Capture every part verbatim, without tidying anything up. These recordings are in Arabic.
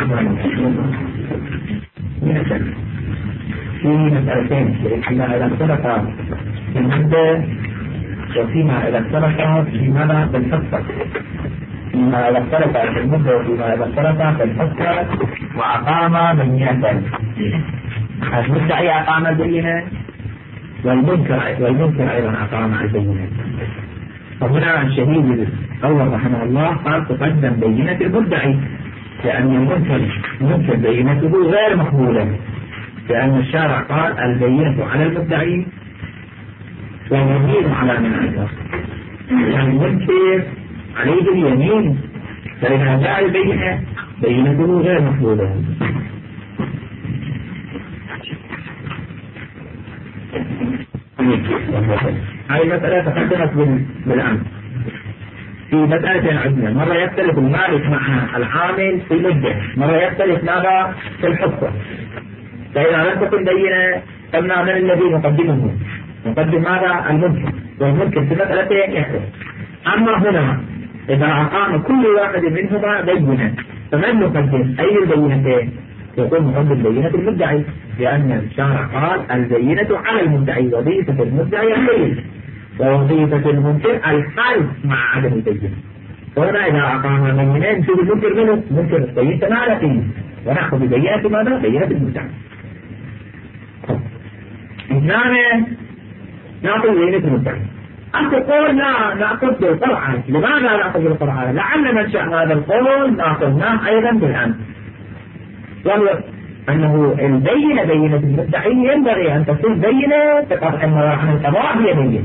في مسألتين فيما إذا اختلف في المدة وفيما إذا اختلف فيما بالفصل. فيما إذا اختلف في المدة وفيما إذا اختلف في الفصل وأقام بينة. المدعي أقام البينة والمنكر والمنكر أيضا أقام البينة. فهنا الشهيد الأول رحمه الله قال تقدم بينة المدعي لأن المنكر منكر بينته غير مقبولة، لأن الشارع قال البينة على المدعي واليمين على من أنكر. يعني المنكر عليه اليمين، فإذا جاء البينة بينته غير مقبولة. هذه المسألة تقدمت بالأمس. في مسألة عندنا مرة يختلف المالك مع العامل في المدة، مرة يختلف ماذا في الحصة. فإذا لم تكن بينة قلنا من الذي نقدمه؟ نقدم ماذا؟ المنكر، والمنكر في مسألتين يختلف. أما هنا إذا أقام كل واحد منهما بينة فمن نقدم أي البينتين؟ يكون مقدم بينة المدعي، لأن الشارع قال البينة على المدعي، وظيفة المدعي البينة ووظيفة المنكر الحل مع عدم البينة. وهنا إذا أقام بينين نشوف المنكر منه منكر البينة ما فيه، ونأخذ بينة ماذا؟ بينة المدعي. إثنان نأخذ بينة المدعي. أنت تقول لا نأخذ بالقرعة. لماذا نأخذ بالقرعة؟ لعل من شاء هذا القول نأخذناه أيضا بالأمس، وهو أنه البينة بينة المدعي ينبغي أن تكون بينة تقطع النظر عن القضاء هي بينة،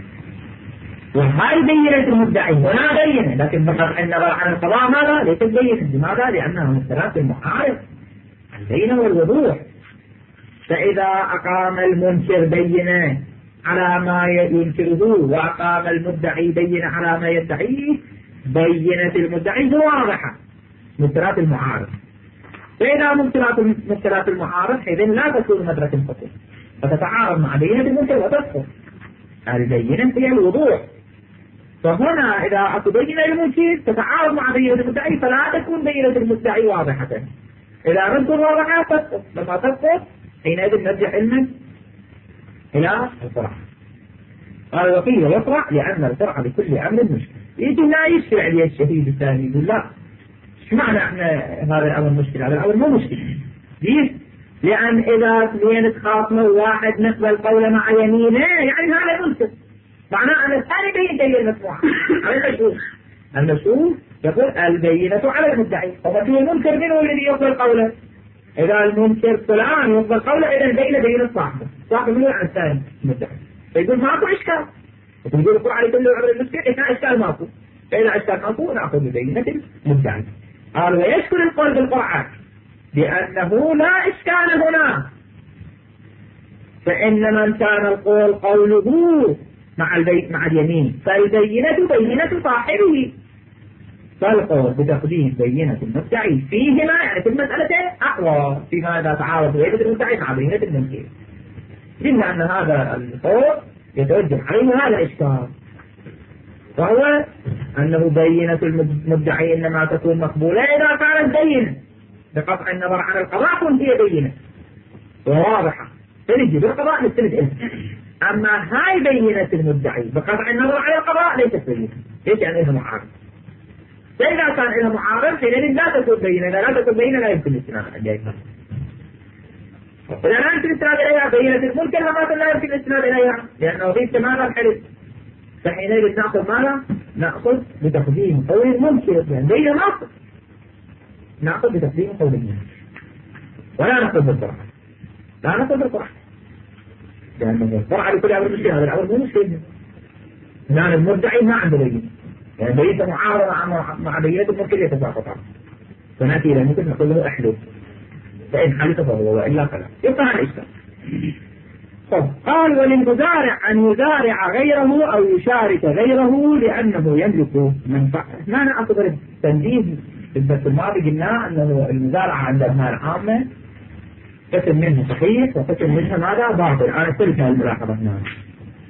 وهاي بينة المدعي هنا بينة، لكن بقطع النظر عن القضاء ماذا؟ ليست بينة. لماذا؟ لأنها من ثلاث المعارض البينة والوضوح. فإذا أقام المنكر بينة على ما ينكره وأقام المدعي بينة على ما يدعيه، بينة المدعي واضحة من ثلاث المعارض. فإذا ممثلات المعارض إذن لا تكون مدرك الحكم، فتتعارض مع بينة المنكر وتسقط. البينة هي الوضوح. فهنا إذا تبين المنكر تتعارض مع بينة المدعي، فلا تكون بينة المدعي واضحة. إذا لم تكن واضحة تسقط. لما تسقط حينئذ نرجع علما إلى الفرع. قال وقيل يفرع لأن الفرع بكل أمر مشكل. يجي لا يشفع لي الشهيد الثاني يقول لا، ايش معنى احنا هذا الأمر مشكل؟ هذا الأمر مو مشكل. ليش؟ لأن إذا اثنين تخاصموا واحد نقبل قوله مع يمينه يعني هذا منكر، معناه أن الثاني بين دليل المسموع على المشهور. المشهور يقول البينة على المدعي، ففي المنكر منه الذي يقبل قوله. إذا المنكر فلان يقبل قوله إذا البينة بينة صاحبه، صاحبه منه عن الثاني المدعي، فيقول ماكو إشكال. يقول القرآن كله عبر المشكل إذا إشكال ماكو، فإذا إشكال ماكو نأخذ ببينة المدعي. قال ويشكل القول بالقرآن لأنه لا إشكال هنا، فإن من كان القول قوله مع البيت مع اليمين فالبينة بينة صاحبه، فالقول بتقديم بينة المدعي فيهما يعني في المسألتين أقوى فيما إذا تعارض بينة المدعي مع بينة المنكر، إلا أن هذا القول يتوجه عليه هذا الإشكال، وهو أنه بينة المدعي إنما تكون مقبولة إذا كانت بينة بقطع النظر عن القضاء كن هي بينة وواضحة تنجي بالقضاء نستند إليه. أما هاي بينة المدعي بقطع النظر عن القضاء ليست بينة. ليش؟ يعني إنها معارض. فإذا كان إنها معارض حينئذ لا تكون بينة. إذا لا تكون بينة لا يمكن الاستناد إليها. إذا لا يمكن الاستناد إليها بينة المنكر لما لا يمكن الاستناد إليها لأنه في تمام الحدث، فحينئذ نأخذ ماذا؟ نأخذ بتقديم قول المنكر يعني بين ناقض، نأخذ بتقديم قول المنكر ولا نأخذ بالقرآن، لا نأخذ بالقرآن لأن القرآن لكل أمر مشكلة، هذا الأمر مو مشكلة. لأن المدعي ما عنده بينة، يعني بينة معارضة مع بينة المنكر يتساقطان، فنأتي إلى المنكر نقول له أحلف، فإن حلف فهو وإلا فلا، يبقى هذا الإشكال. قال وللمزارع أن يزارع غيره أو يشارك غيره لأنه يملك منفعة. ما نعتبر التنبيه في الدرس الماضي قلنا أنه المزارعة عند أبناء العامة قسم منه صحيح وقسم منه ماذا؟ باطل. أنا سلت الملاحظة هنا.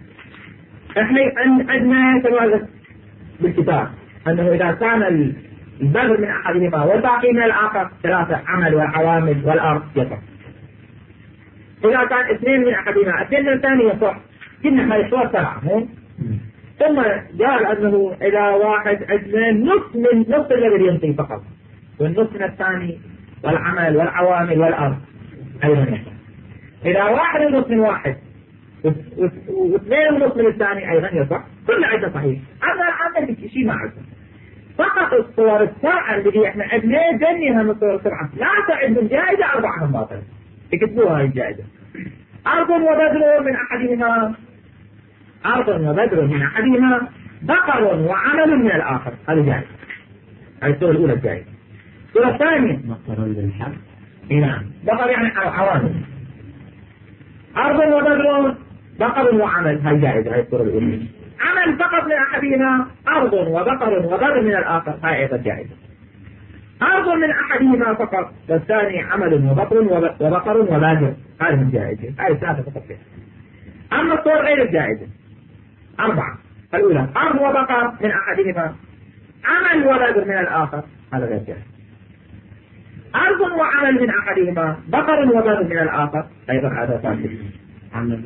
إحنا عندنا كما بالكتاب أنه إذا كان البذر من أحدهما والباقي من الآخر ثلاثة عمل والعوامل والأرض يصح. إذا كان اثنين من أحدهما اثنين من الثاني يصح. كنا هاي صور سبعة مو؟ ثم قال أنه إذا واحد اثنين نص من نص الذي ينطي فقط والنص من الثاني والعمل والعوامل والأرض أيضا يصح. إذا واحد ونص من واحد واثنين ونص من الثاني أيضا يصح. كل عدة صحيح. أما العمل شيء ما عدة فقط الصور السبعة اللي احنا عدنا جنيها من الصور السبعة لا تعد الجائزة أربعهم باطل. اكتبوها هاي الجائزة. أرض وبذر من أحدهما أرض وبذر من أحدهما بقر وعمل من الآخر. هذه جائزة. هذه الصورة الأولى الجائزة. الصورة الثانية بقر للحق. نعم بقر يعني عوامل. أرض وبذر بقر وعمل. هاي جائزة. هاي الصورة الأولى. عمل فقط من أحدهما أرض وبقر وبذر من الآخر. هاي أيضا جائزة. أرض من أحدهما فقط والثاني عمل وبقر وبقر وبذر. هذه الجائزة. هاي ثلاثة فقط فيها. أما الصور غير الجائزة أربعة. الأولى أرض وبقر من أحدهما عمل وبذر من الآخر. هذا غير جائز. أرض وعمل من أحدهما بقر وبذر من الآخر. أيضا هذا فاسد. عمل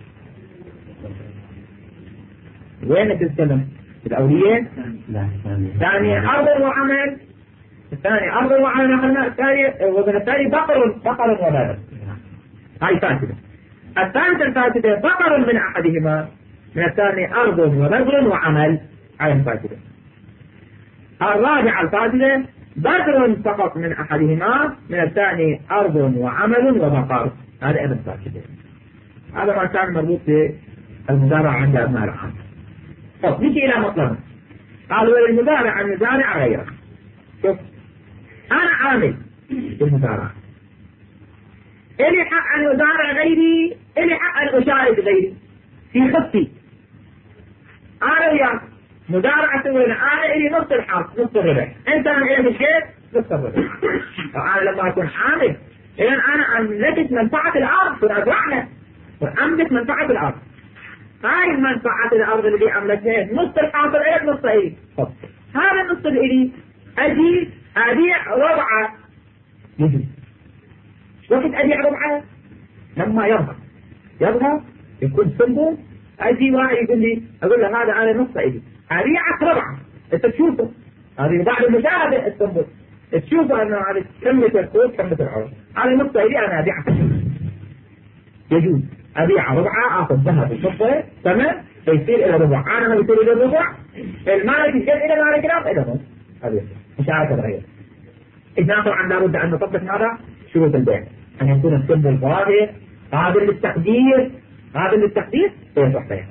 وين تتكلم؟ الأولية؟ لا ثانية أرض وعمل. الثاني أرض وعمل أخذنا. الثاني ومن الثاني بقر بقر وبذر. هاي فاسدة. الثالثة الفاسدة بقر من أحدهما من الثاني أرض وبذر وعمل. هاي فاسدة. الرابعة الفاسدة بذر فقط من أحدهما من الثاني أرض وعمل وبقر. هذا أيضا فاسدة. هذا ما كان مربوط بالمزارع عند أبناء العام. طب نجي إلى مطلب. قالوا للمزارع أن يزارع غيره. شوف أنا عامل بالمزارع إلي حق أن يزارع غيري إلي حق أن أشارك غيري في خطي. أنا وياك مزارعة سوينا أنا إلي نص الحق نص الربح أنت أنا إلي الشيء نص الربح. أنا لما أكون عامل إذن أنا أملكت منفعة الأرض ونزرعها وأملك منفعة الأرض. هاي المنفعة الأرض اللي أملكها نص الحاصل إليك نص إلي. هذا النص الإلي أجي أبيع ربعة يجي وقت أبيع ربعة لما يرضى يرضى يكون سنبل. أجي واحد يقول لي أقول له هذا أنا نص إلي أبيعك ربعة أنت تشوفه هذه بعد المشاهدة السنبل تشوفه أنه هذا كمة الكوت كمة العرض على نص إلي أنا أبيعك يجوز أبيع ربعة أخذ ذهب وفضة تمام فيصير إلى ربع. أنا ما يصير إلى ربع المالك يصير إلى مالك لا إلى نص. هذا مش عارف تغير. إذا طبعا لابد أن نطبق هذا شروط البيع أن يكون السن ظاهر قابل للتقدير قابل للتقدير فيصح بيعه.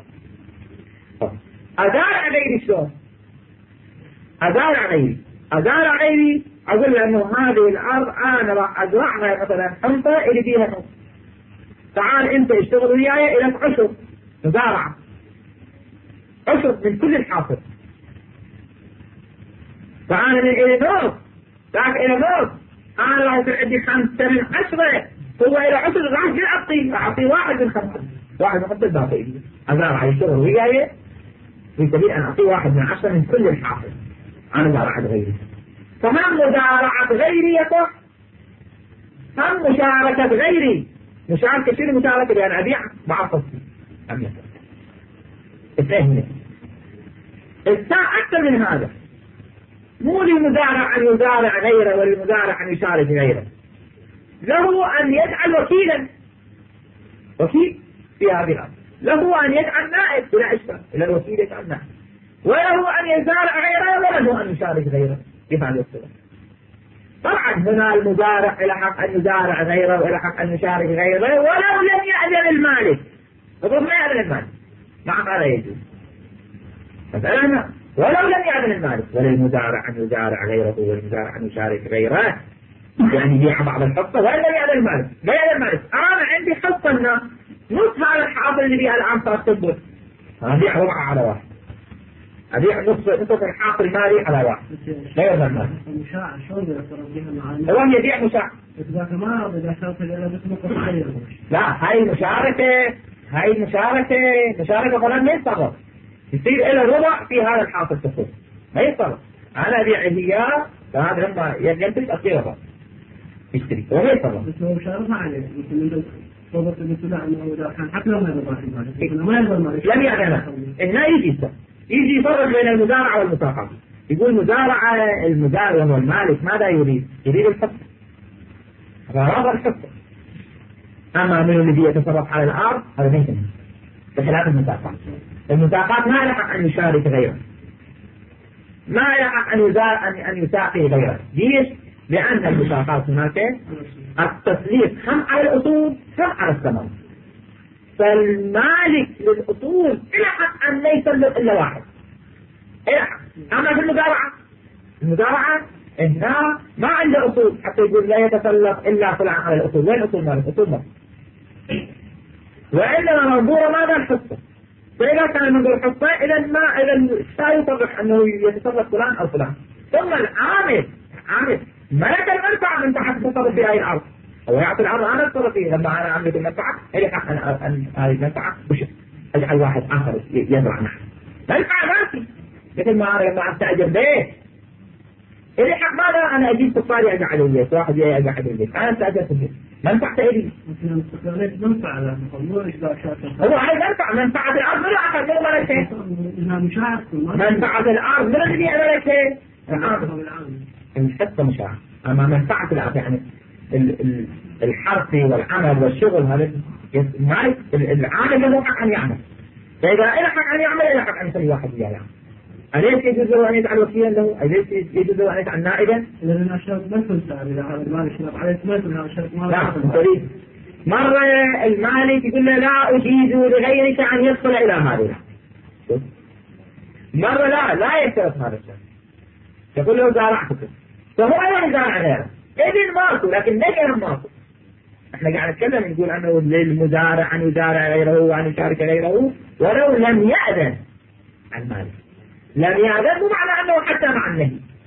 أزارع غيري شلون؟ أزارع غيري أزارع غيري أقول له أنه هذه الأرض أنا راح أزرعها مثلا حنطة اللي فيها نص. تعال أنت اشتغل وياي إلى عشر مزارعة عشر من كل الحاصل. فأنا من إلى نص ذاك إلى نص أنا راح يصير عندي خمسة من عشرة هو إلى عشر راح جل أعطي أعطي واحد من خمسة واحد من خمسة باقي إلي أزارع يشتغل وياي في سبيل أن أعطي واحد من عشرة من كل الحاصل. أنا زارعة غيري. فهم مزارعة غيري يصح هم مشاركة غيري. مشاركة شنو مشاركة لأن أبيع مع قصدي أم يصح. الثاني الساعة أكثر من هذا مو للمزارع أن يزارع غيره وللمزارع أن يشارك غيره. له أن يجعل وكيلا وكيل في هذه الأرض. له أن يجعل نائب إلى أشتر إلى الوكيل يجعل نائب وله أن يزارع غيره وله أن يشارك غيره كيف عن يصير. طبعا هنا المزارع إلى حق أن يزارع غيره وإلى حق أن يشارك غيره ولو لم يأذن المالك. يقول ما يأذن المالك نعم هذا يجوز. فسألنا ولو لم يأذن المالك وللمزارع أن يزارع غيره والمزارع أن يشارك غيره يعني يبيع بعض الحصة ولا لم يأذن المالك لا يأذن المالك. أنا عندي حصة هنا نص هذا الحاصل اللي فيها الآن صار تثبت أبيع ربعة على واحد أبيع نص نصف الحاصل المالي على واحد لا يأذن المالك. المشاع شلون يعترف بها معنا؟ هو يبيع مشاع إذا ما إذا شرط إلى بس غيره. لا هاي مشاركة هاي مشاركة مشاركة فلان ما يتصرف يصير إلى ربع في هذا الحاصل تثبت ما يتصرف أنا أبيع إياه فهذا لما ينتج أصير الرأس يشتري وهو يتصرف. بس هو شرطها عليه مثل أنت صوبت المسؤولة أنه إذا كان حتى لو ما يرضى المالك ما يرضى المالك لم يعلم إنه يجي يجي يفرق بين المزارعة والمساقط. يقول مزارعة المزارع والمالك ماذا يريد؟ يريد الحصة هذا الحصة. أما من الذي يتصرف على الأرض هذا ليس منه بخلاف المساقات. المساقات ما يلحق أن يشارك غيره ما يلحق أن أن يساقي غيره. ليش؟ لأن المساقات هناك التسليط هم على الأصول هم على الثمن. فالمالك للأصول يلحق أن لا يسلط إلا واحد يلحق. أما في المزارعة المزارعة إنها ما عنده أصول حتى يقول لا يتسلط إلا فلان على الأصول. وين أصول مالك؟ أصول مالك. وإنما منظورة ماذا؟ الحصة. فإذا كان منظور الحصة إذا ما إذا لا يصرح أنه يتسلط فلان أو فلان. ثم العامل عامل ملك المنفعة من تحت تصرف في أي الأرض هو يعطي الأرض أنا أتصرف فيه. لما أنا أملك المنفعة إلي حق أن هذه المنفعة وش أجعل واحد آخر يزرع معه منفعة ماشي. مثل ما أنا لما أستأجر بيت إلي حق ماذا أنا أجيب كفاري أقعد البيت واحد جاي أقعد البيت أنا استأجرت البيت منفعة إلي منفعة هو عايز منفعة منفعة الأرض من أخذ من ملكه منفعة الأرض من الذي ملكه الحصة مشاعر. أما منفعة الأرض يعني الحرث والعمل والشغل هذا العامل له حق أن يعمل. فإذا إلى حق أن يعمل إلى حق أن يسوي واحد يعني أليس يجوز له أن يجعل وكيلا له؟ أليس يجوز له أن يجعل نائبا؟ لأن الشرط ما يكون سعر إذا هذا المالك شرط عليه ما يكون هذا الشرط ما لا تريد. مرة المالك يقول له لا أجيز لغيرك أن يدخل إلى هذه. مرة لا لا يشترط هذا الشرط يقول له زارعتك فهو لا يزارع غيره إذن ماكو لكن ليش أنا ماكو. احنا قاعد نتكلم نقول أنه للمزارع أن يزارع غيره وأن يشارك غيره ولو لم يأذن المالك. لم يأذن مو معنى أنه حتى مع النهي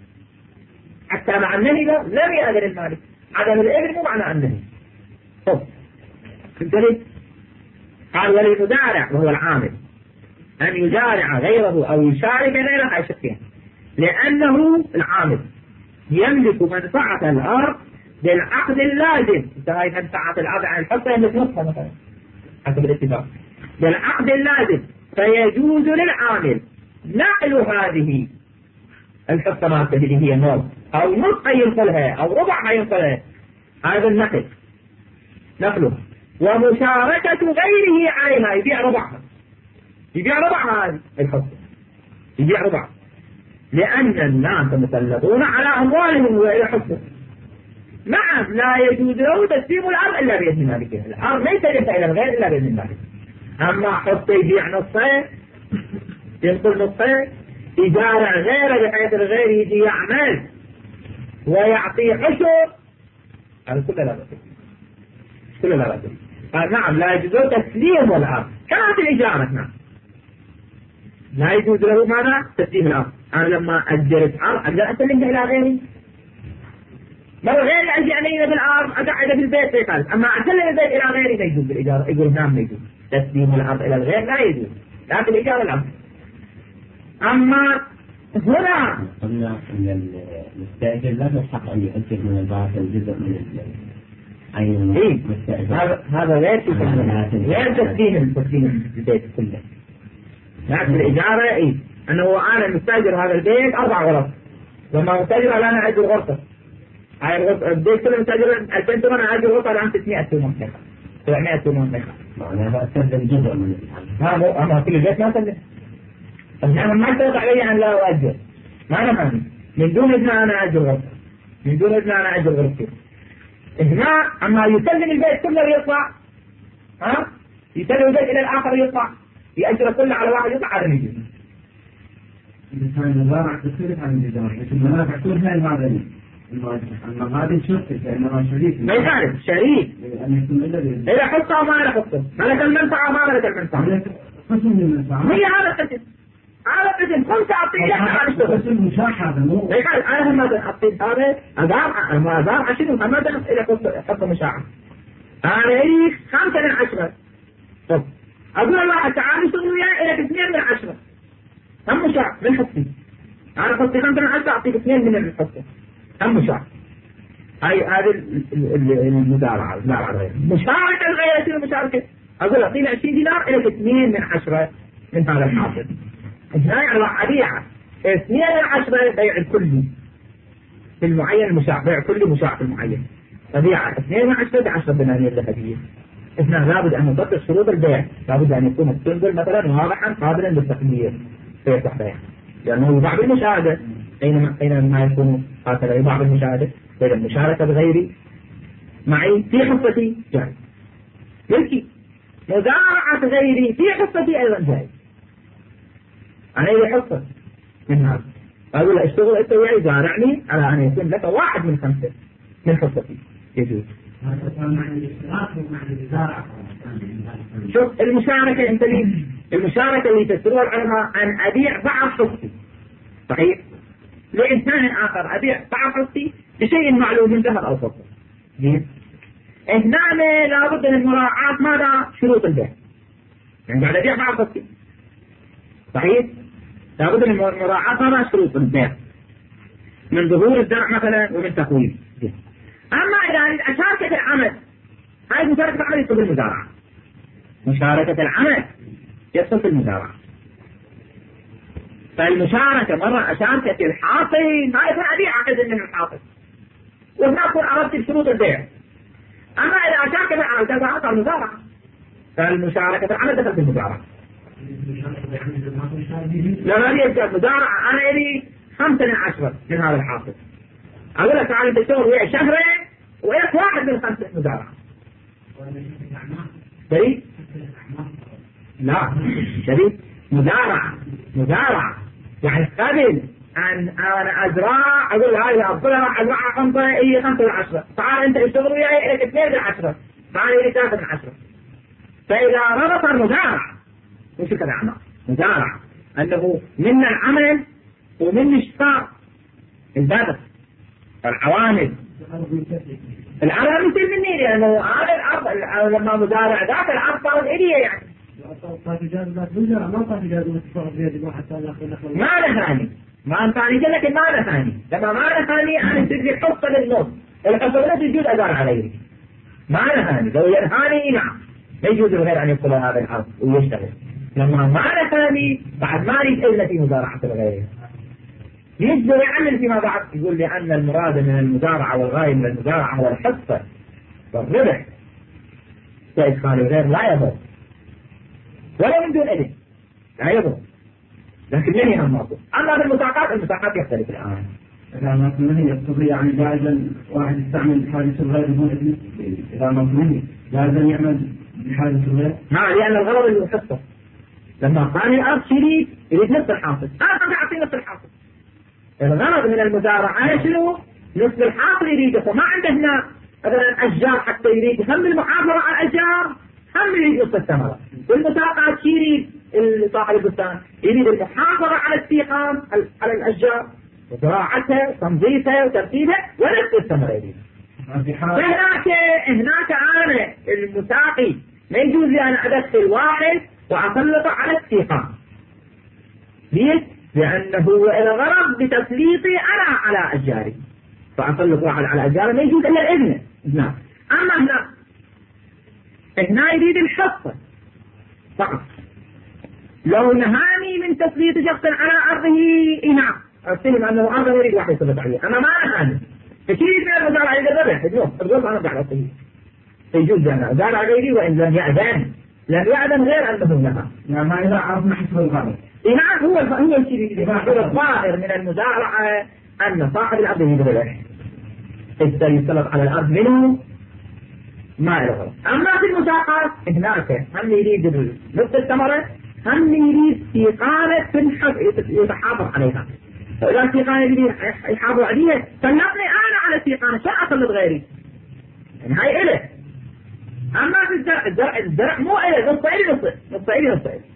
حتى مع النهي لم يأذن المالك. عدم الإذن مو معنى النهي. طب فهمت؟ قال وللمزارع وهو العامل أن يزارع غيره أو يشارك غيره أي شيء لأنه العامل يملك منفعة الأرض بالعقد اللازم. هاي منفعة الأرض عن الحصة يملك نصفها مثلا حسب الاتفاق بالعقد اللازم. فيجوز للعامل نقل هذه الحصة مالته اللي هي نصف أو نصف ينقلها أو ربع ينقلها هذا النقل نقله ومشاركة غيره عليها يبيع ربعها يبيع ربع هذه الحصة يبيع ربع لأن الناس مسلطون على أموالهم وإلى حصة. نعم لا يجوز له تسليم الأرض إلا بإذن مالكها. الأرض ليس لها إلى الغير إلا بإذن مالكها. أما حصة يبيع نصفين ينقل نصفين يجارع غيره بحيث الغير يجي يعمل ويعطي عشر هذا كله لا بأس كله لا بأس. قال نعم لا يجوز له تسليم الأرض كانت الإجارة. نعم لا يجوز له ماذا؟ تسليم الأرض. أنا لما أجرت أرض أقدر أسلمها إلى غيري لو غيري أجي علي بالأرض أقعد في البيت يقال. أما أسلم البيت إلى غيري لا يجوز بالإجارة. يقول نعم لا يجوز تسليم الأرض إلى الغير لا يجوز لكن الإجارة الأرض. أما هنا قلنا أن المستأجر لا يستحق أن يؤجر من الباطل جزء من العين. إيه هذا هذا غير غير تسليم تسليم البيت كله. لكن الإجارة إيه أنه أنا مستأجر هذا البيت أربع غرف لما مستأجر أنا أجر غرفة هاي الغرفة البيت كله مستأجر ألفين ثمانية أنا أجر غرفة الآن ستمائة ثمانية نخل سبعمائة ثمانية نخل. معناها أستخدم جزء من هذا أما كل البيت ما أسلم. أنا ما يتفق علي أن لا أؤجر ما أنا فاهم من دون إذن أنا أجر غرفة من دون إذن أنا أجر غرفة. هنا أما يسلم البيت كله ويطلع ها يسلم البيت إلى الآخر يطلع يأجر كله على واحد يطلع على ميجي. إذا كان المزارع تختلف عن الإجارة لكن المنافع كلها المعدنية. أما هذه شركة لأنها شريك ما يعرف شريك أن يكون إلا إذا حصة ما له حصة ملك المنفعة ما ملك المنفعة قسم من المنفعة هي هذا القسم هذا القسم كم تعطيه لك قسم مشاحة مو يقال أنا هم حطيت هذا أزارع ما أزارع شنو ما دخل إلى حصة مشاحة أنا لي خمسة من عشرة. طب أقول الله تعالى شنو وياي إلى اثنين من عشرة هم مشاع من حصتي أنا حصتي خمسة من عشرة أعطيك اثنين من الحصة هم مشاركة. هاي هذه المزارعة المزارعة الغير مشاركة الغير شنو مشاركة؟ أقول أعطيني عشرين دينار إليك اثنين من عشرة من هذا الحاصل. هاي راح أبيعه اثنين من عشرة بيع الكلي في المعين المشاع، بيع كلي مشاع في المعين، أبيعه اثنين من عشرة بعشرة دنانير ذهبية. إحنا لابد أن نطبق شروط البيع، لابد أن يكون السنبل مثلا واضحا قابلا للتقدير فيصح بيع، لأنه بعض المشاهدة أينما أينما يكون هكذا بعض المشاهدة بين المشاركة بغيري معي في حصتي جائز، ملكي مزارعة غيري في حصتي أيضا جائز، أنا لي حصة من هذا أقول له اشتغل أنت وياي زارعني على أن يكون لك واحد من خمسة من حصتي يجوز. شوف المشاركة أنت لي المشاركة اللي تسروها العلماء أن أبيع بعض حصتي صحيح لإنسان آخر، أبيع بعض حصتي بشيء معلوم من ذهب أو فضة. هنا لابد من مراعاة ماذا؟ شروط البيع. يعني بعد أبيع بعض حصتي صحيح لابد من مراعاة ماذا؟ شروط البيع من ظهور الزرع مثلا ومن تقويم. أما إذا أشاركة العمل، هذه مشاركة العمل يدخل في المزارعة، مشاركة العمل يدخل في المزارعة. فالمشاركة مرة أشاركة الحاصل ما يكون أبيع عقد من الحاصل وهنا أكون أردت بشروط البيع. أما إذا أشارك العمل تزارع المزارعة، فالمشاركة العمل دخل في المزارعة. لا لا يبدأ المزارعة أنا إلي خمسة من عشرة من هذا الحاصل، أقول لك تعال أنت تشتغل ويا شهرين وياك واحد من خمسة مزارعة. شريك؟ لا شريك مزارعة مزارعة يعني قبل أن أنا أزرع أقول هاي أفضلها راح أزرعها خمسة هي خمسة من عشرة، تعال أنت اشتغل وياي إليك اثنين من عشرة، تعال إلي ثلاثة من عشرة. فإذا ربط المزارعة وش كذا عمل مزارعة أنه من العمل ومن اشتراك البذر العوامل العمل مثل مني لأنه هذا الأرض لما مزارع ذاك الأرض صارت إلي يعني ما له ثاني ما ثاني قال لك ما له ثاني لما ما له ثاني أنا تدري حصة للنص الحصة للنص يجوز أزار عليه ما له ثاني لو ينهاني نعم لا يجوز غير أن يدخل هذا الأرض ويشتغل. لما ما له ثاني بعد ما يريد إلا في مزارعة الغير يجبر يعمل فيما بعد. يقول لأن المراد من المزارعة والغاية من المزارعة هو الحصة والربح فإدخال الغير لا يضر ولا من دون إذن لا يضر لكن من يهم موضوع. أما في المساقات المساقات يختلف الآن إذا ما كنه يستطيع يعني جائزا واحد يستعمل حاجة الغير بدون إذن إذا ما كنه جائزا يعمل بحاجة الغير ما لأن الغرض اللي يحصه لما كان الأرض شريك يريد نصف الحاصل أنا كنت أعطي نصف الحاصل. الغرض من المزارعة شنو؟ نصف الحاصل يريده فما عنده هنا مثلا أشجار حتى يريد هم المحافظة على الأشجار هم يريد نصف الثمرة. والمساقات يريد صاحب البستان يريد المحافظة على السيقان على الأشجار وزراعتها وتنظيفها وترتيبها ونصف الثمرة يريد. فهناك هناك أنا المساقي ما يجوز لي أن أدخل واحد وأسلط على السيقان. ليش؟ لأنه الغرض بتسليطي أنا على أشجاري فأسلط واحد على أشجاري ما يجوز إلا الإذن. نعم. أما هنا هنا يريد الحصة فقط. لو نهاني من تسليط شخص على أرضه نعم أستلم أنه أرضه يريد واحد يسلط عليه. أما ما نهاني فكيف من المزارع إذا ذبح اليوم اليوم أنا بعد أصيه يجوز أنا أزارع غيري وإن لم يأذن لم يأذن غير أنه لها. يعني ما إذا عرفنا حسب الغرض نعم هو هو الشيء الظاهر من المزارعة أن صاحب الأرض يدري إذا يسلط على الأرض منه ما له. أما في المساقات هناك هم يريد نصف الثمرة هم يريد سيقانة يتحافظ عليها. فإذا سيقانة يريد يحافظ عليها سلطني أنا على سيقانة شو أسلط غيري يعني هاي إله. أما في الزرع الزرع الزرع مو إله نصف إلي نصف نصف إلي نصف إلي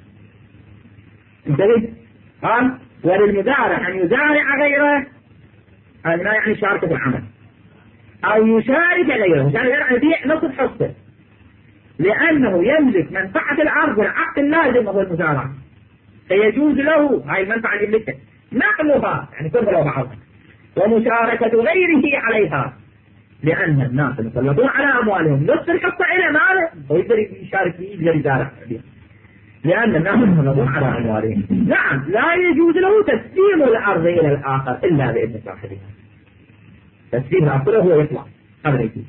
انتبه. قال وللمزارع أن يزارع غيره هذا ما يعني شاركة في العمل أو يشارك غيره يشارك غيره يبيع نصف حصته لأنه يملك منفعة الأرض والعقد اللازم وهو المزارعة فيجوز له هاي المنفعة اللي يملكها نقلها يعني كلها بعض، ومشاركة غيره عليها، لأن الناس يسلطون على أموالهم نصف الحصة إلى ماله ويقدر يشارك فيه يقدر يزارع فيه، لأن الناس يسلطون على أموالهم. نعم لا يجوز له تسليم الأرض إلى الآخر إلا بإذن صاحبها، تسليم الأرض هو يطلع هذا يجوز.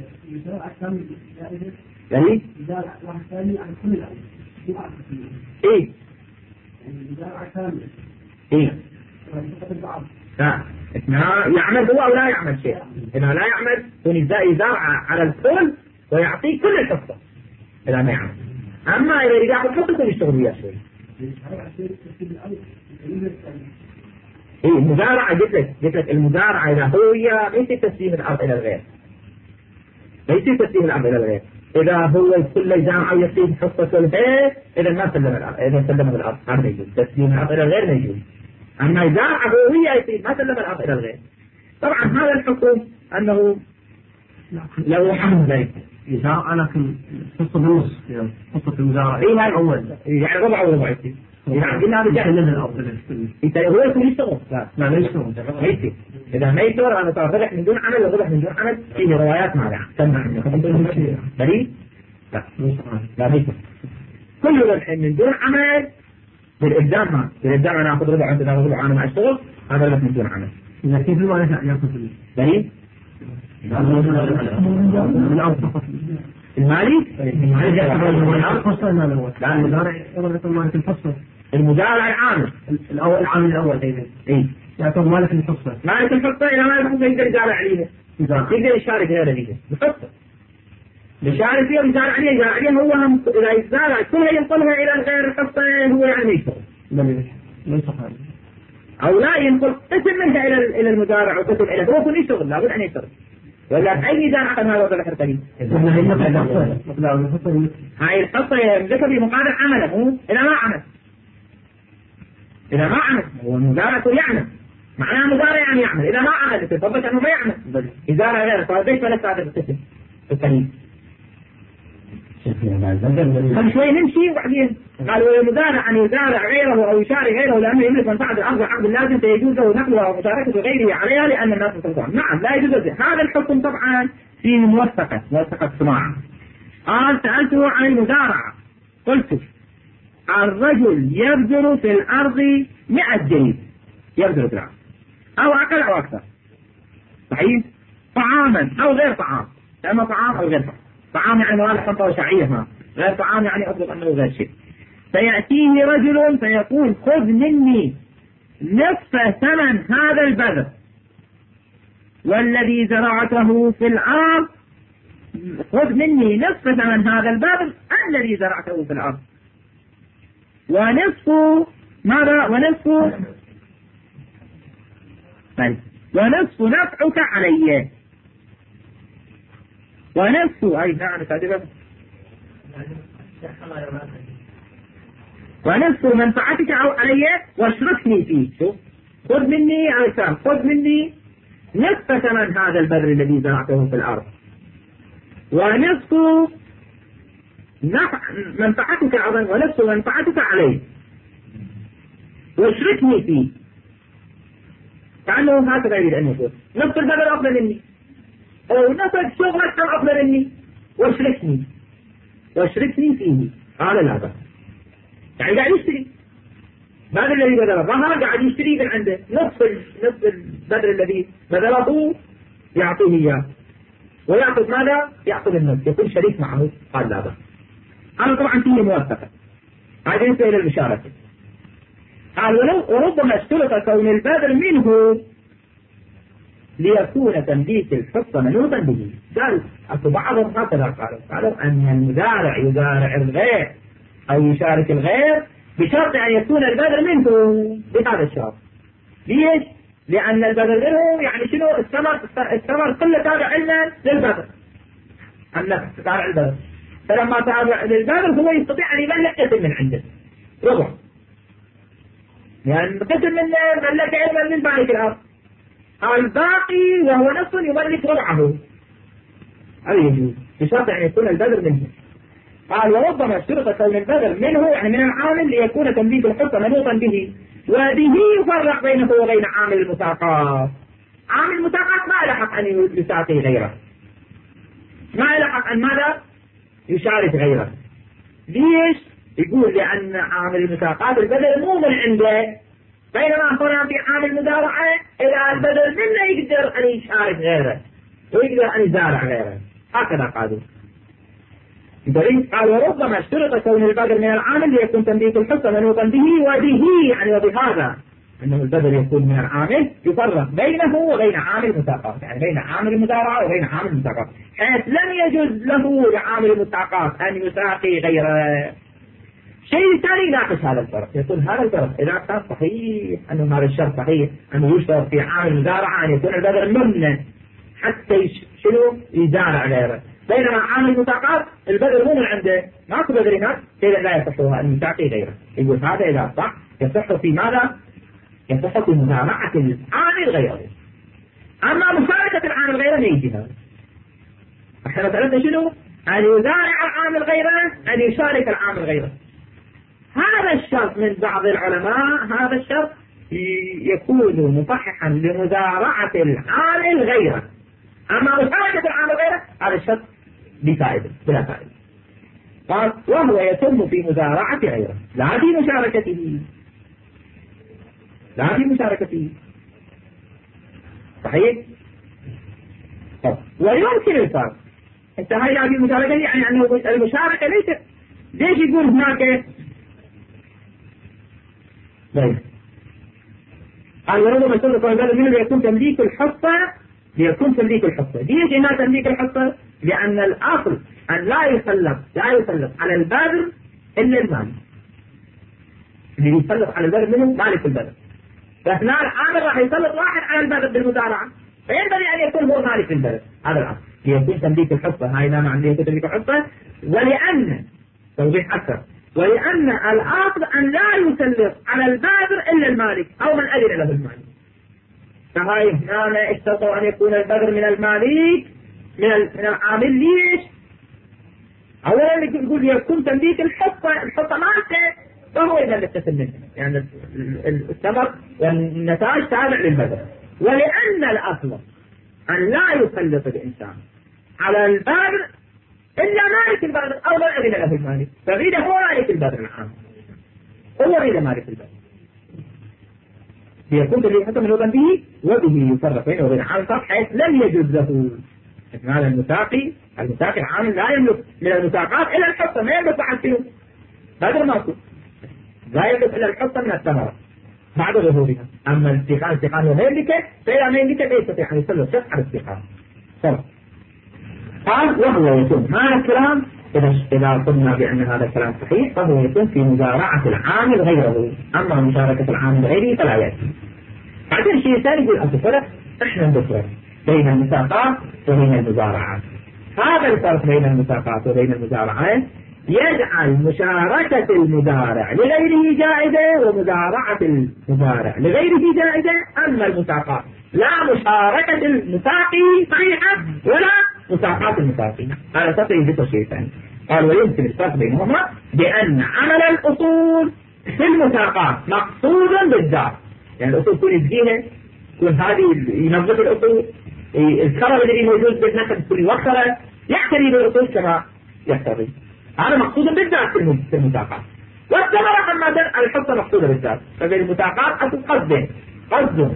يعني واحد ثاني عن كل الأرض. إيه إيه لا يعمل هو أو لا يعمل شيء. إذا لا يعمل يزارع على الكل ويعطيه كل الحصة إذا ما يعمل. أما إذا يأخذ حصة يشتغل وياه شوي. إيه المزارعة قلت لك قلت لك المزارعة إذا هو ليس تسليم الأرض إلى الغير، ليس تسليم الأرض إلى الغير. إذا هو الكل يزارع ويصيب حصة الغير إذا ما سلم الأرض، إذا سلم الأرض هذا يجوز، تسليم الأرض إلى الغير ما يجوز. أما يزارع هو يصيب ما سلم الأرض إلى الغير. طبعا هذا الحكم أنه له حمل ذلك يزارع لكن حصة بالنص حصة المزارع. إيه هاي أول يعني ربع وربع يصير. يعني قلنا هذا يسلم الأرض. إذا هو يكون يشتغل لا لا لا يشتغل ما يصير. إذا ما يصير أنا صار ربح من دون عمل وربح من دون عمل فيه روايات مالها سمع دليل لا لا ما يصير. كل ربح من دون عمل بالإقدام ما بالإقدام أنا أخذ ربع عندنا ربع أنا ما أشتغل هذا ربح من دون عمل. إذا كيف هو يأخذ دليل المالي المزارع العامل الأول العامل الأول إيه يعتبر مالك الحصة مالك الحصة إذا مالك الحصة يقدر يزارع عليها يقدر يشارك غير عليها بحصة يشارك فيها ويزارع عليها يزارع عليها هو هم إذا يزارع كلها ينقلها إلى غير الحصة هو يعني يشتغل ليس خالد أو لا ينقل قسم منها إلى إلى المزارع وقسم إلى هو كل يشتغل لابد أن يشتغل ولا أي ميزان عقد هذا ولا حرتين. هاي الحصة يملكها بمقابل عمله مو إذا ما عمل. إذا ما عمل هو المزارع يعمل معناه مزارع يعني يعمل إذا ما عمل تثبت أنه ما يعمل إزارة غير فليس ولا ساعة القسم الثاني. خل شوي نمشي وبعدين قالوا المزارع أن يزارع غيره أو يشارك غيره لأنه يملك منفعة الأرض عقد لازم فيجوز له نقلها ومشاركة غيره عليها لأن الناس تستطيعون. نعم لا يجوز هذا الحكم طبعا فيه موثقة موثقة سماع. قال سألته عن المزارعة قلت الرجل يبذر في الأرض مئة جنيه يبذر في الأرض أو أقل أو أكثر صحيح طعاما أو غير طعام إما طعام أو غير طعام. طعام يعني مواد حمضة وشعية ما غير طعام يعني أطلق أنه غير شيء. فيأتيه رجل فيقول خذ مني نصف ثمن هذا البذر والذي زرعته في الأرض خذ مني نصف ثمن هذا البذر الذي زرعته في الأرض ونصف ماذا ونصف ونصف نفعك علي ونفس أي نعم كاذبة ونفس منفعتك علي واشركني فيه. شوف خذ مني على خذ مني نصف ثمن هذا البذر الذي زرعته في الأرض ونصف نفع منفعتك أيضا ونفس منفعتك علي واشركني فيه. كأنه هكذا يريد أن يقول نصف البذر أفضل مني أو نفذ شغلك كم أفضل مني واشركني واشركني فيه. هذا لا بأس يعني قاعد يشتري هذا الذي بذله ظهر قاعد يشتري من عنده نصف نصف البذر الذي بذله يعطيه إياه ويأخذ ماذا يأخذ النصف يكون شريك معه. قال لا بأس. هذا طبعا فيه موافقة. هذا ينتهي إلى المشاركة. قال وربما اشترط كون البذر منه ليكون تمليك الحصة منوطا به. قال أكو بعضهم هكذا قالوا قالوا أن المزارع يزارع الغير أو يشارك الغير بشرط أن يكون البذر منه بهذا الشرط. ليش؟ لأن البذر منه يعني شنو الثمر الثمر كله تابع لنا للبذر النفس تابع البذر فلما تابع للبذر هو يستطيع أن يملك قسم من عنده ربع يعني قسم من ملك علما من مالك الأرض الباقي وهو نص يملك ربعه. هذا يجوز بشرط أن يكون البذر منه. قال وربما اشترط كون البذر منه يعني من العامل ليكون تمليك الحصة منوطا به وبه يفرق بينه وبين عامل المساقات. عامل المساقات ما لحق أن يساقي غيره، ما لحق أن ماذا يشارك غيره. ليش؟ يقول لأن عامل المساقات البذل مو من عنده، بينما هنا في عامل مزارعة إذا البذل منه يقدر أن يشارك غيره ويقدر أن يزارع غيره. هكذا قالوا. بدليل قال وربما اشترط كون البذل من العامل ليكون تمليك الحصة منوطا به وبه، يعني وبهذا أنه البذل يكون من العامل يفرق بينه وبين عامل المساقات، يعني بين عامل المزارعة وبين عامل المساقات، حيث لم يجوز له لعامل المساقات أن يساقي غيره. شيء ثاني يناقش هذا الفرق، يقول هذا الفرق إذا كان صحيح أنه هذا الشرط صحيح أنه يشترط في عامل المزارعة أن يكون البذل منه حتى شنو يزارع غيره، بينما عامل المساقات البذل مو من عنده، ماكو بذل هناك، إذا لا يصح أن يساقي غيره. يقول هذا إذا صح يصح في ماذا؟ يصح في مزارعة العامل غيره. أما مشاركة العامل غيره ما يجي هذا. احنا مثلا شنو؟ أن يزارع العامل غيره، أن يشارك العامل غيره. هذا الشرط من بعض العلماء، هذا الشرط يكون مصححا لمزارعة العامل غيره. أما مشاركة العامل غيره هذا الشرط بفائدة بلا فائدة. قال وهو يتم في مزارعة غيره لا في مشاركته، لا في مشاركته. صحيح؟ طب ويمكن الفرق. انت هاي لا في مشاركة يعني أنه المشاركة ليس. ليش يقول هناك؟ طيب قال وربما يصدق هذا منه ليكون تمليك الحصة، ليكون تمليك الحصة. ليش هنا تمليك الحصة؟ لأن الأصل أن لا يسلط لا يسلط على البذر إلا المالك. اللي يسلط على البذر منه مالك البذر. فهنا العامل راح يسلط واحد على البذر بالمزارعة، فينبغي أن يكون هو مالك البذر. هذا الأصل ليكون تمليك الحصة. هاي لا معنى ليكون تمليك الحصة. ولأن توضيح أكثر، ولأن الأصل أن لا يسلط على البذر إلا المالك أو من أذن له المالك. فهاي هنا اشترطوا أن يكون البذر من المالك من من العامل. ليش؟ أولا يقول يكون تمليك الحصة، الحصة مالته فهو إذا يستفيد يعني الثمر والنتائج تابع للبذر. ولأن الأصل أن لا يسلط الإنسان على البذر إلا مالك البذر أو من أذن له المالك، فغير هو مالك البذر العام، هو غير مالك البذر. ليكون الذي حكم منوطا به وبه يفرق بينه وبين عامل حيث لم يجوز له. هذا المساقي المساقي العامل لا يملك من المساقات إلا الحصة، ما يملك بعد شنو؟ بدر ماكو، لا يملك إلا الحصة من الثمرة بعد ظهورها. أما الاستيقان الاستيقان هو ما يملكه، فإذا ما يملكه لا يستطيع أن يسلط شخص على الاستيقان. فرق. قال وهو يكون هذا الكلام إذا إذا قلنا بأن هذا الكلام صحيح فهو يكون في مزارعة العامل غيره، أما مشاركة العامل غيره فلا يأتي. بعدين شيء ثاني يقول أنت فرق، إحنا نفرق بين المساقات وبين المزارعات. هذا الفرق بين المساقات وبين المزارعات يجعل مشاركة المزارع لغيره جائزة ومزارعة المزارع لغيره جائزة. أما المساقات لا مشاركة المساقي صحيحة ولا مساقات المساقي. هذا تقريبا ذكر شيء ثاني. قال ويمكن الفرق بينهما بأن عمل الأصول في المساقات مقصود بالذات، يعني الأصول تكون يزكيها، تكون هذه ينظف الأصول، الكرم الذي موجود بالنسبة تكون يوخره، يعتني بالأصول كما يقتضي. هذا مقصود بالذات في المساقات. والثمرة أما الحصة مقصودة بالذات. ففي المساقات أصل قصد قصد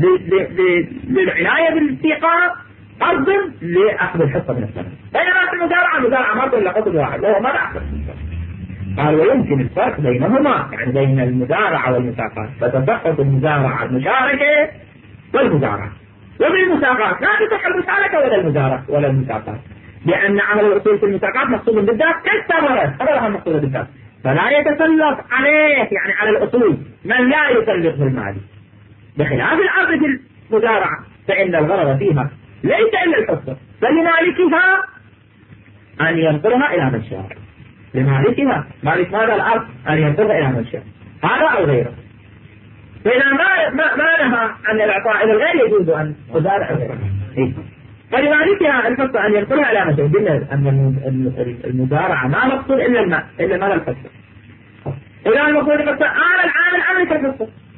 للعناية بالاستيقاظ، قصد لأخذ الحصة من الثمرة. بينما في المزارعة المزارعة مرة إلا قصد واحد وهو ما أخذ. قال ويمكن الفرق بينهما يعني بين المزارعة والمساقات، فتتفق المزارعة المشاركة والمزارعة. وبالمساقات لا تصح المشاركة ولا المزارعة ولا المساقات، لأن عمل الأصول في المساقات مقصود بالذات كالثمرة، ثمرها مقصودة بالذات، فلا يتسلط عليه يعني على الأصول من لا يسلط في المال. بخلاف الأرض في المزارعة فإن الغرض فيها ليس إلا الحصة، فلمالكها أن ينقلها إلى من شاء. لمالكها مالك ماذا الأرض أن ينقلها إلى من شاء، هذا أو غيره. فإذا ما ما, ما نهى عن الإعطاء إلى الغير يجوز أن تزارع غيره. إيه؟ فلمالكها الحصة أن ينقلها إلى من شاء. قلنا أن المزارعة ما مقصود إلا الماء إلا مال الحصة. إذا المقصود الحصة أنا العامل أملك الحصة،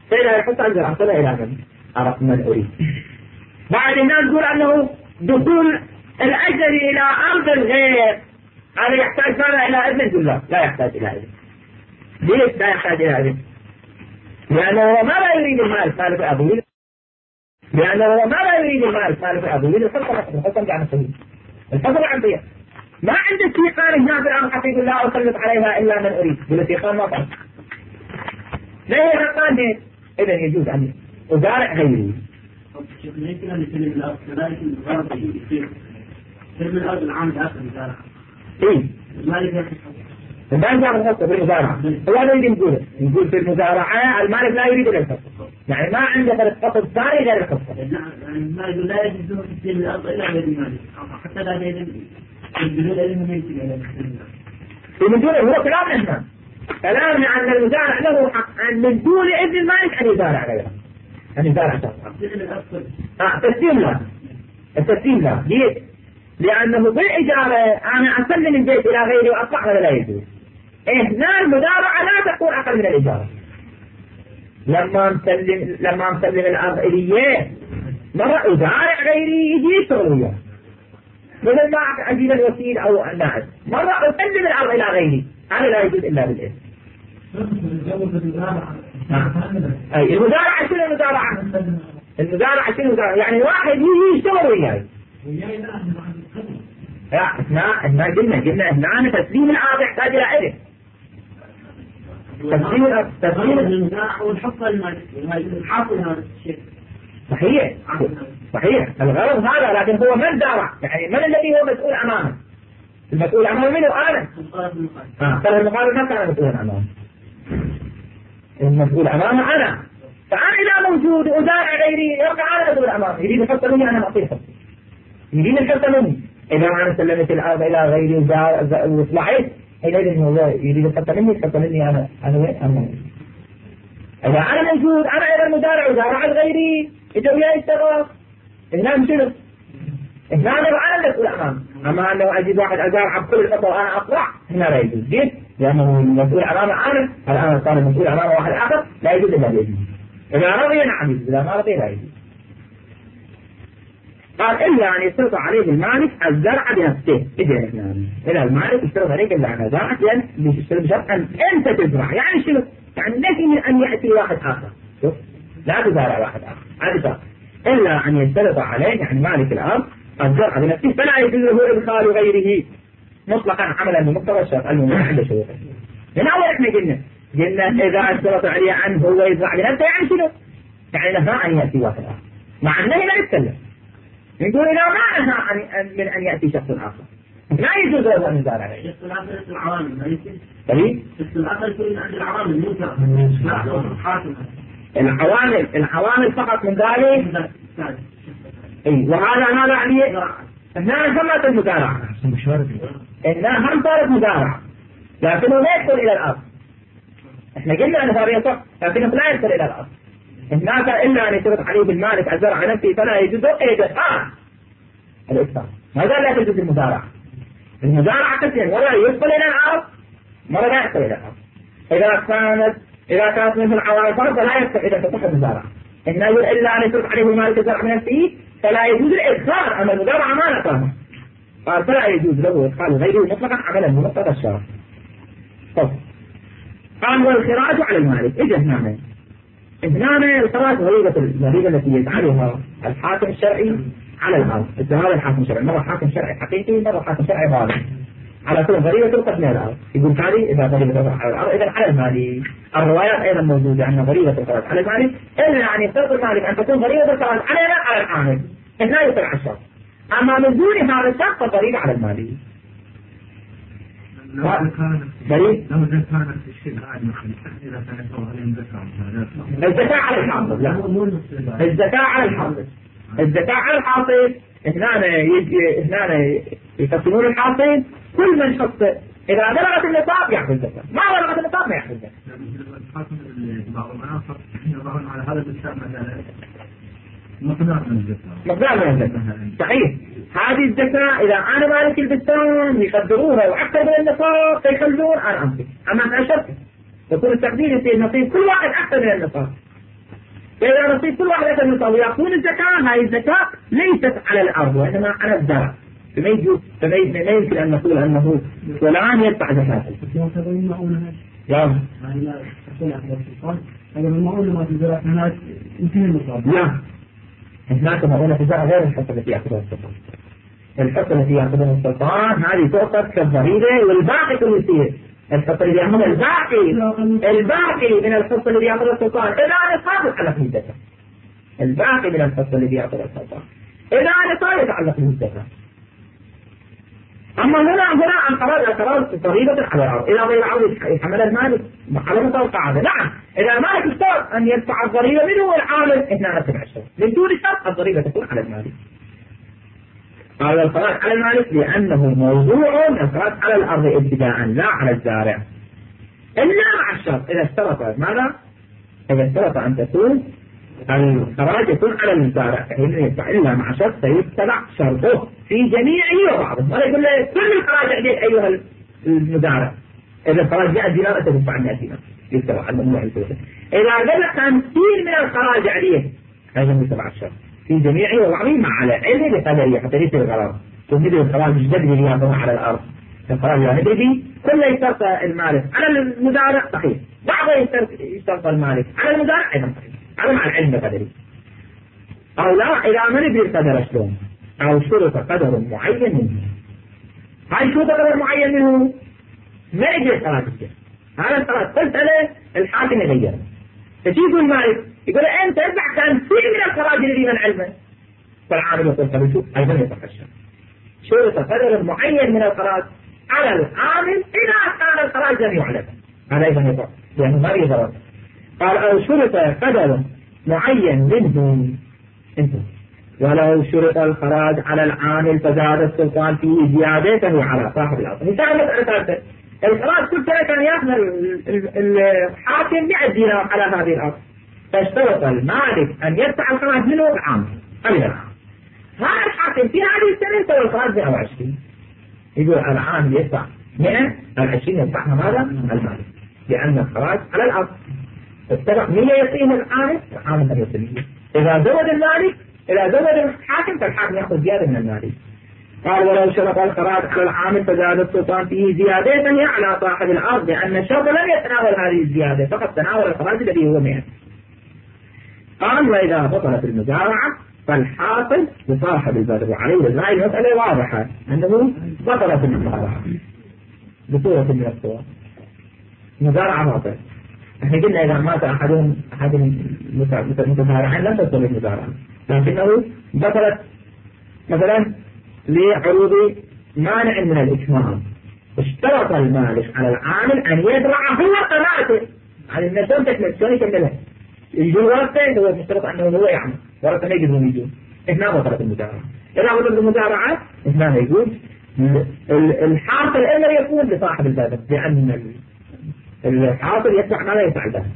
فإذا يحط أقدر أصله إلى من أرق من أريد. بعد الناس تقول أنه دخول الأجل إلى أرض الغير هذا يحتاج ماذا إلى إذن؟ يقول لا لا يحتاج إلى إذن. ليش لا يحتاج إلى إذن؟ لأنه ما لا يريد المال سالف أبوه، لأنه ما لا يريد المال سالف أبوه الحكم الحكم عن السبيل الحكم عن بيع. ما عنده استيقان هنا في الأرض حتى يقول لا أسلط عليها إلا من أريد، بالاستيقان ما فرق. ليه الحقان هيك؟ إذن يجوز أن أزارع غيري. يمكن أن يسلم الأرض كذلك الغرض يصير سلم الأرض العام الآخر مزارع. إيه؟ المالك يحصل. المالك لا يحصل في المزارعة. هو هذا يريد يقوله. يقول في المزارعة المالك لا يريد إلا الحصة. يعني ما عنده غير الحصة الثاني غير الحصة. يعني المالك لا يجوز تسليم الأرض إلا غير المالك. حتى لا يجوز بدون إذن من يمكن أن يسلم. من دون هو كلام إحنا. كلامنا عن المزارع له حق أن من دون إذن المالك أن يزارع غيره. أن يزارع شخصا. آه تسليم لا. التسليم لا. ليه؟ لأنه بالإجارة أنا أسلم البيت إلى غيري وأطلع هذا لا يجوز. هنا المزارعة لا تكون أقل من الإجارة. لما مسلم لما مسلم الأرض إليه مرة أزارع غيري يجي يشتغل وياه. مثل ما أجيب الوكيل أو النائب مرة أسلم الأرض إلى غيري هذا لا يجوز إلا بالإذن. أي المزارعة شنو المزارعة؟ المزارعة شنو المزارعة؟ يعني واحد يجي يشتغل وياي. لا احنا احنا قلنا قلنا احنا تسليم الأرض يحتاج إلى إذن. تسليم الأرض تسليم المزارعة والحصة المالك الحاصل هذا الشيء. صحيح صحيح الغرض هذا، لكن هو من زارع؟ يعني من الذي هو مسؤول أمامه؟ المسؤول أمامه منه أنا. اه طيب المقابل ما كان مسؤولا أمامه. المسؤول أمامه أنا. فأنا إذا موجود وزارع غيري يرجع أنا مسؤول أمامه، يريد الحصة مني أنا أعطيه حصة. يريد الحصة مني. إذا أنا سلمت الأرض إلى غيري وطلعت حينئذ هو يريد الحصة مني الحصة مني أنا أنا وين أنا. إذا أنا موجود أنا إذا المزارع وزارع غيري إذا وياه يشتغل هنا مشنو؟ هنا أنا أنا مسؤول أمامه. أما أنه أجيب واحد أزارع بكل الخطوة وأنا أطلع هنا لا يجوز. ليش؟ لأنه المسؤول أمامه أنا الآن صار المسؤول أمامه واحد آخر لا يجوز إلا بإذنه. إذا رضي نعم يجوز، إذا ما رضي لا يجوز. قال إلا أن يشترط عليه المالك الزرع بنفسه. إذا إحنا إذا المالك يشترط عليك إلا أن زرعت لأن بشرط أن أنت تزرع. يعني شنو؟ يعني لكن من أن يأتي واحد آخر. شوف لا تزارع واحد آخر هذا شرط. إلا أن يشترط عليه يعني مالك الأرض الزرع بنفسه فلا يجوز له إدخال غيره مطلقا عملا بمقتضى الشرط الممنوع عند شروطه. من أول إحنا قلنا قلنا إذا اشترط عليه عنه هو يزرع بنفسه يعني شنو؟ يعني نهى أن يأتي واحد آخر مع أنه لا يتكلم. يقول إذا ما نهى عن من أن يأتي شخص آخر لا يجوز له أن يزارع غيره. شخص الآخر اسم العوامل ما يمكن. طيب شخص الآخر يكون عند العوامل مو شرط. لا حاكم. العوامل العوامل فقط من ذلك. اي وهذا ماذا يعني؟ هنا سمت المزارعة. هنا هم صارت مزارعة لكنه لا يدخل إلى الأرض. احنا قلنا أنه صار يصح لكنه لا يدخل إلى الأرض. هناك إلا أن يشترط عليه بالمالك الزرع نفسه فلا يجوز إدخال الإدخال. هذا لا تجوز المزارعة. المزارعة قسم ولا يدخل إلى الأرض مرة لا يدخل إلى الأرض. إذا كانت إذا كانت مثل العوامل فرض لا يدخل إذا تصح المزارعة. إنه إلا أن يشترط عليه بالمالك الزرع نفسه فلا يجوز الإدخال. أما المزارعة ما نقرأها قال فلا يجوز له إدخال غيره مطلقا عملا بمقتضى الشرع. طب قال والخراج على المالك. إجا هنا هنا الخراج ضريبة الضريبة التي يفعلها الحاكم الشرعي على الأرض. هذا الحاكم الشرعي مرة حاكم شرعي حقيقي مرة حاكم شرعي ظالم على كل ضريبة تلقى من الأرض. يقول هذه إذا ضريبة على الأرض إذا على المالي. الروايات أيضا موجودة أن ضريبة الخراج على المالي إلا أن يفترض المالك أن تكون ضريبة الخراج علينا على العامل. هنا يطلع الشرط. أما من دون هذا الشرط فالضريبة على المالي. لو كانت دليل لو كانت الشيء عادي إذا كانت عليهم زكاة. الزكاة على الحاصل. لا الزكاة على الحاصل. الزكاة على الحاصل هنا يجي هنا يقسمون الحاصل كل من شخص إذا بلغت النصاب يأخذ زكاة ما بلغت النصاب ما يأخذ زكاة. الحاكم اللي بعضهم آخر يضعون على هذا الإسلام مقدار من الزكاة. مقدار من الزكاة صحيح. هذه الزكاة إذا أنا مالك البستان يقدروها وأكثر من النصاب فيخلون أنا أمسك. أما أنا شرط يكون التقدير يصير نصيب كل واحد أكثر من النصاب فإذا نصيب كل واحدة من الأرض يأخذون الزكاة، هذه الزكاة ليست على الأرض وإنما على الزرع. فما يجوز فما يمكن أن نقول أنه فلان يدفع زكاة. لا هذا المعونة ما تزرع هناك يمكن النصاب. لا هناك معونة تزرع غير الحصة التي يأخذها السلطان. الحصة التي يأخذها السلطان هذه تؤخذ كالضريبة والباقي كله يصير. الحصة اللي يأخذها الباقي الباقي من الحصة اللي يأخذها السلطان إذا نصاب يتعلق بالزكاة. الباقي من الحصة اللي يأخذها السلطان إذا نصاب يتعلق بالزكاة. أما هنا هنا عن قرار القرار ضريبة على الأرض. إذا ضريبة الأرض يحمل المالك على متوقع هذا. نعم إذا المالك اشترط أن يدفع الضريبة منه والعامل اثنين وسبعة عشر من دون شرط الضريبة تكون على المالك. قال القرار على المالك لأنه موضوع القرار على الأرض ابتداء لا على الزارع إلا مع الشرط. إذا اشترط ماذا؟ إذا اشترط أن تكون الخراج يكون على المزارع فإنه يدفع إلا مع شرط سيتبع شرطه في جميعه وبعضه. ولا يقول له كل الخراج عليك أيها المزارع. إذا الخراج مئة دينار أنت تدفع مئة دينار يتبع على الممنوع الفلوس. إذا قبل خمسين من الخراج عليه هذا يتبع الشرط في جميعه وبعضه مع على علم بقدره حتى يصير الغرض. تمد الخراج مش جدي اللي يأخذها على الأرض. الخراج لا ندري فيه كله يشترط المالك على المزارع صحيح. بعضه يشترط المالك على المزارع أيضا صحيح. هذا مع العلم بقدره. أو لا إذا ما نبي القدر شلون أو شرط قدر معين منه. هاي شرط قدر معين منه ما يجي الصلاة الجهة. هذا الصلاة قلت له الحاكم يغيره. تجيب المالك يقول أنت اربع كان في من الخراج الذي من علمه. فالعامل يقول فبشوف أيضا يتخشى. شرط قدر معين من الخراج على العامل إذا كان الخراج لم يعلم. هذا أيضا يقول لأنه ما يضرر. قال أو شرط قدر معين منه انتهى. ولو شرط الخراج على العامل فزاد السلطان فيه زيادته على صاحب الأرض. مثال مسألة ثالثة الخراج كل سنة كان يأخذ الحاكم مئة دينار على هذه الأرض فاشترط المالك أن يدفع الخراج منه العامل قبل العام. هذا الحاكم في هذه السنة يسوي الخراج مئة وعشرين يقول العامل يدفع مئة العشرين يدفعها ماذا؟ المالك لأن الخراج على الأرض اتبع مية يعطيه العامل العامل لا يعطيه. إذا زود المالك إذا زود الحاكم فالحاكم يأخذ زيادة من المالك. قال ولو شرط الخراج على العامل فزاد السلطان فيه زيادته على صاحب الأرض لأن الشرط لم يتناول هذه الزيادة فقط تناول الخراج الذي هو مئة. قال وإذا بطلت المزارعة فالحاصل لصاحب البذر وعليه هذه المسألة واضحة أنه بطلت المزارعة بصورة من الصور. مزارعة باطلة. احنا قلنا إذا مات أحدهم أحد المتزارعين لم تبطل المزارعة لكنه بطلت مثلا لعروض مانع من الإكمام. اشترط المالك على العامل أن يزرع هو قناته على النسون تكمل شلون يكملها يجون ورثة هو مشترط أنه هو يعمل ورثة ما يجوزون يجون. هنا بطلت المزارعة. إذا بطلت المزارعة هنا يقول الحاصل إلا يكون لصاحب البذر لأن الحاصل يدفع ما لا يدفع البذر.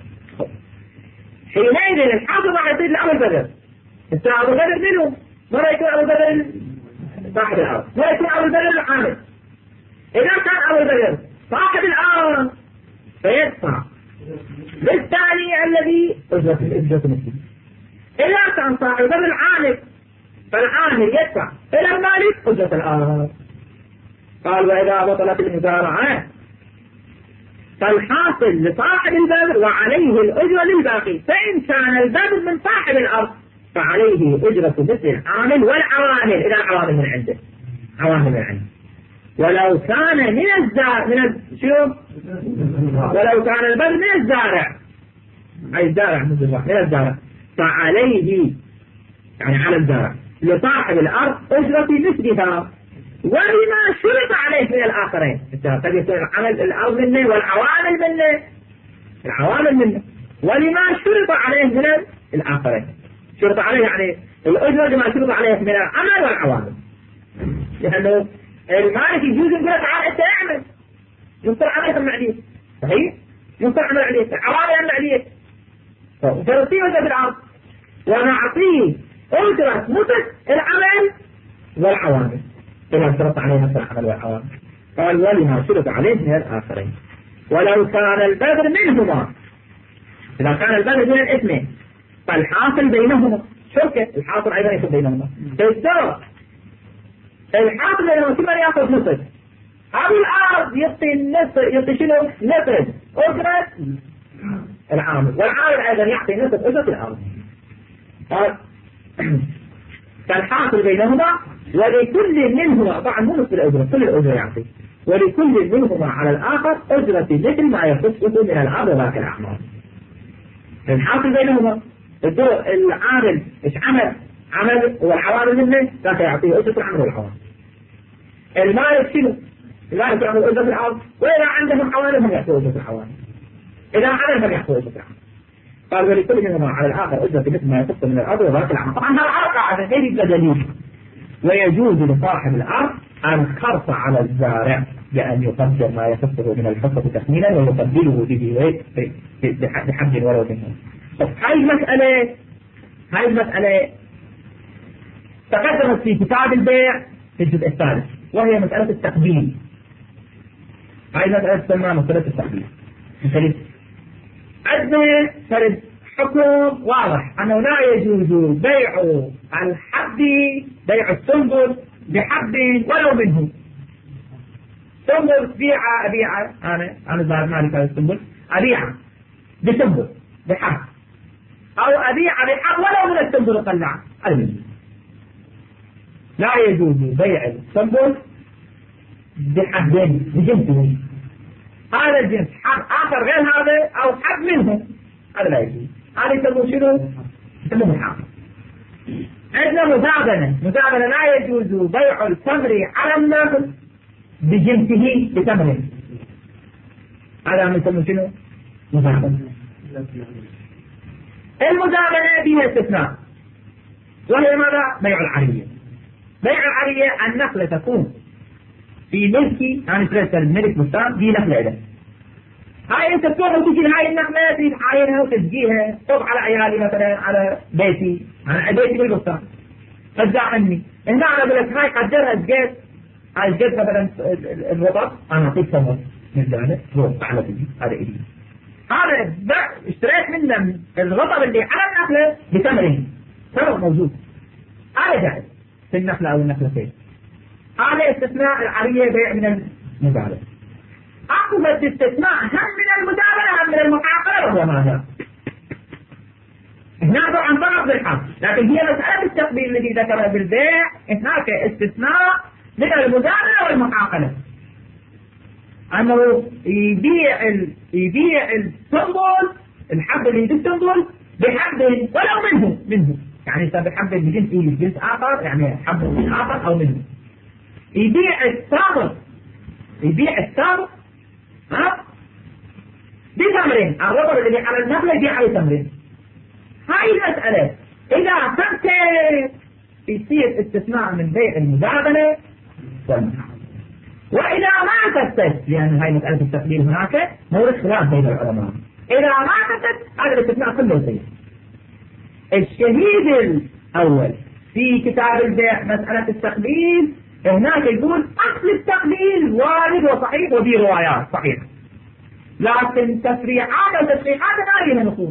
حينئذ الحاصل راح يصير لأبو البذر. أبو البذر منه ما يكون أبو البذر صاحب الأرض ما يكون أبو البذر العامل. إذا كان أبو البذر صاحب الأرض فيدفع للثاني الذي أجرة الإجرة مثله. إذا كان صاحب البذر العامل فالعامل يدفع إلى المالك أجرة الأرض. قال وإذا بطلت المزارعة فالحاصل لصاحب البذر وعليه الأجرة للباقي. فإن كان البذر من صاحب الأرض فعليه أجرة مثل العامل والعوامل إلى العوامل من عنده عوامل من عنده. ولو كان من الزارع من ال... شو ولو كان البذر من الزارع أي الزارع من الزارع فعليه يعني على الزارع لصاحب الأرض أجرة مثلها ولما شرط عليه من الآخرين. قد يكون العمل الأرض منه والعوامل منه العوامل منه ولما شرط عليه من الآخرين. شرط عليه يعني الأجرة لما شرط عليه من العمل والعوامل. لأنه المالك يجوز يقول تعال أنت اعمل ينطر عملك المعليك صحيح ينطر عمل عليك عوامل المعليك فرصيه وزا بالعرض ونعطيه أجرة مثل العمل والعوامل إذا شرط عليه مثل العمل والعوامل. قال ولما شرط عليه من الآخرين. ولو كان البذر منهما إذا كان البذر من الاثنين فالحاصل بينهما شركة، الحاصل أيضا يكون بينهما بالضبط. الحاصل بينهما كل من يأخذ نصف، هذه الأرض يعطي النصف، يعطي شنو؟ نصف أجرة العامل، والعامل أيضا يعطي نصف أجرة الأرض. فالحاصل بينهما ولكل منهما، طبعا مو نصف الأجرة، كل الأجرة يعطي، ولكل منهما على الآخر أجرة مثل ما يخصه من الأرض وذاك الأعمال. الحاصل بينهما العامل إيش عمل؟ عمل والعوامل منه ذاك يعطيه أجرة العمل والعوامل. المالك شنو؟ المالك يعطي أجرة الأرض، وإذا عندهم عوامل هم يعطوا أجرة العوامل، إذا عمل هم يعطوا أجرة العمل. قال ولكل منهما على الآخر أجرة مثل ما يخصه من الأرض وذاك العمل. طبعا هذا قاعدة غير دليل. ويجوز لصاحب الأرض أن خرص على الزارع بأن يقدر ما يخصه من الحصة تخمينا ويقبله به بحد ولو منه. هاي المسألة هاي المسألة تقدمت في كتاب البيع في الجزء الثالث، وهي مسألة التقبيل. هاي المسألة تسمى مسألة التقبيل. عندنا فرد حكم واضح أنه لا يجوز بيع الحب، بيع السنبل بحب ولو منه. سنبل بيع أبيع أنا أنا ظاهر مالك هذا السنبل، أبيع بسنبل بحب، أو أبيع بحب ولو من السنبل طلع المنه. لا يجوز بيع السنبل بحبين بجنسه، هذا الجنس حب آخر غير هذا أو حب منه، هذا لا يجوز. هذا يسموه شنو؟ يسموه محاضر. عندنا مزابنة، مزابنة لا يجوز بيع التمر على النخل بجنسه بتمر، هذا يسموه شنو؟ مزابنة. المزابنة فيها استثناء، وهي ماذا؟ بيع العرية. بيع العرية النخلة تكون في ملكي، أنا اشتريت الملك بستان دي نخلة إذا هاي انت تروح وتجي هاي النخلة تريد تعاينها وتسقيها، طب على عيالي مثلا، على بيتي، على بيتي بالبستان ترجع عني. هنا انا اقول لك هاي قدرها سقيت، هاي سقيت مثلا الرطب، انا اعطيك ثمن من زمان روح على تجي هذا الي. هذا اشتريت منه الرطب اللي على النخلة بثمره، ثمر موجود، هذا جائز في النخلة او النخلتين. هذا استثناء العرية بيع من المزارع. أقوى استثناء هم من المدابرة هم من المحاقرة وهو ماذا؟ هناك عن طرف بالحق، لكن هي مسألة التقبيل الذي ذكرها بالبيع، هناك استثناء من المدابرة والمحاقرة، أنه يبيع ال... يبيع السنبل، الحب اللي يبيع السنبل بحب ولو منه منه يعني بحب بجنس إيه بجنس آخر، يعني حب آخر أو منه. يبيع الثامر يبيع الثامر ها بتمرين، الرطب اللي على النخلة يبيع على تمرين. هاي المسألة إذا كنت يصير استثناء من بيع المزابنة والمحاضرة، وإذا ما كتت، لأن هاي مسألة التقليل هناك مورد خلاف بين العلماء، إذا ما كتت هذا الاستثناء كله يصير. الشهيد الأول في كتاب البيع مسألة التقليل هناك يقول أصل التقليل وارد وصحيح وفي روايات صحيحة، لكن تفريعات وتصحيحات ما لها نصوص.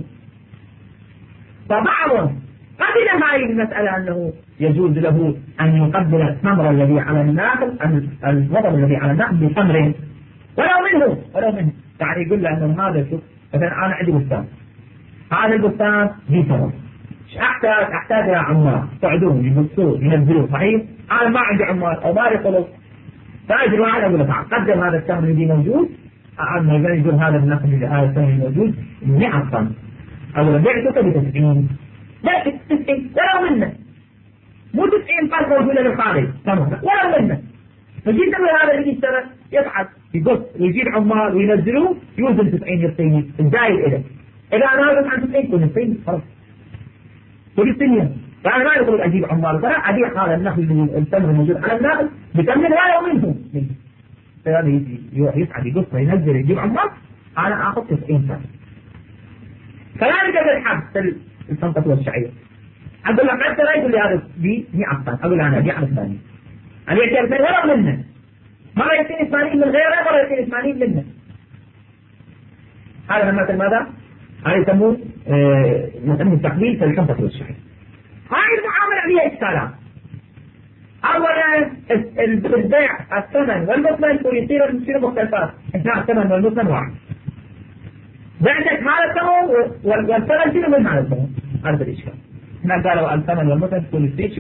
فبعضهم قبل هذه المسألة أنه يجوز له أن يقبل التمر الذي على النخل، الوضع الذي على النخل بتمر ولو منه ولو منه يعني يقول له أنه هذا شوف مثلا أنا عندي بستان، هذا البستان ذي تمر، أحتاج أحتاج إلى عمال يقعدون يبصون ينزلون، صحيح؟ أنا ما عندي عمال أو ما يخلص، فأجل واحد أقول له تعال قدم هذا التمر الذي موجود، أنا يقول هذا النخل اللي هذا التمر الموجود مئة طن، أقول له بعتك بتسعين، بعتك تسعين ولو منه، مو تسعين طن موجودة بالخارج تمر ولو منه. فجيت أقول هذا اللي يشتغل يبحث يقص ويجيب عمال وينزلوه يوزن تسعين يعطيني الزايد إلك، إذا أنا أقول عن تسعين كل تسعين خلاص كل الدنيا. فأنا ما يقول أجيب عمال، فأنا أبيع هذا النخل التمر الموجود على النخل بكمل ولو منه، فهذا يجي يسعد يقص ينزل يجيب عمال، أنا أخذ تسعين طن. كذلك بالحب السنطة والشعير، أقول لك أنت لا يقول لي هذا ب مئة طن، أقول أنا أبيع على ثاني، أنا يأتي الثاني ولو منه، مرة يأتيني ثمانين من غيره، مرة يأتيني ثمانين منه. هذا مثل ماذا؟ هذا يسموه مسألة التقليد فالحنطة والشعير. هاي المعاملة فيها إشكالات. أولا البيع الثمن والمثمن ويصير المشكلة مختلفات. إحنا الثمن والمثمن واحد. بعدك هذا الثمن والثمن شنو من هذا الثمن؟ هذا الإشكال. هنا قالوا الثمن والمثمن كل شيء.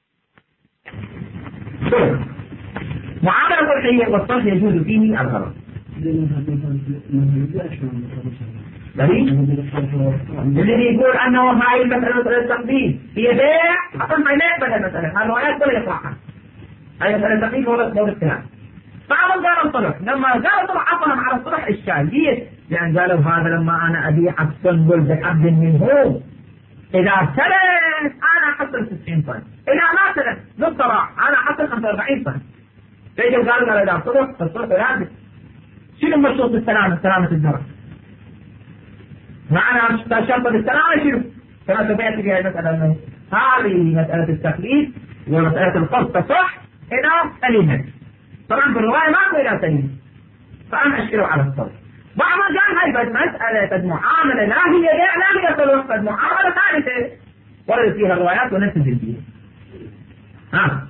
معاملة الصرفية والصرف يجوز فيه الغرض. الذي يقول أنه هاي المسألة التقديم هي بيع أصلا ما يقبل المسألة، هذا ولا يقبل يطلعها. هاي مسألة التقديم هو دور الثلاث. بعضهم قالوا الصلح، لما قالوا الصلح عطهم على الصلح إشكالية، لأن قالوا هذا لما أنا أبيع السنبل بحد منه إذا سلت أنا أحصل ستين طن، إذا ما سلت بالصراع أنا أحصل خمسة وأربعين طن. فإذا قالوا إذا صلح فالصلح لازم. شنو مشروط السلامة؟ سلامة الزرع. معنى شرط السلامة شنو؟ كما سمعت في هذه المسألة، هذه مسألة التقليد ومسألة القصد تصح إلى سليمة. طبعا في الرواية ماكو إلى سليمة، فأنا أشكره على الصرف. بعض قال هاي بس مسألة المعاملة لا هي بيع لا هي صلح، بس معاملة ثالثة ورد فيها الروايات وننزل فيها. ها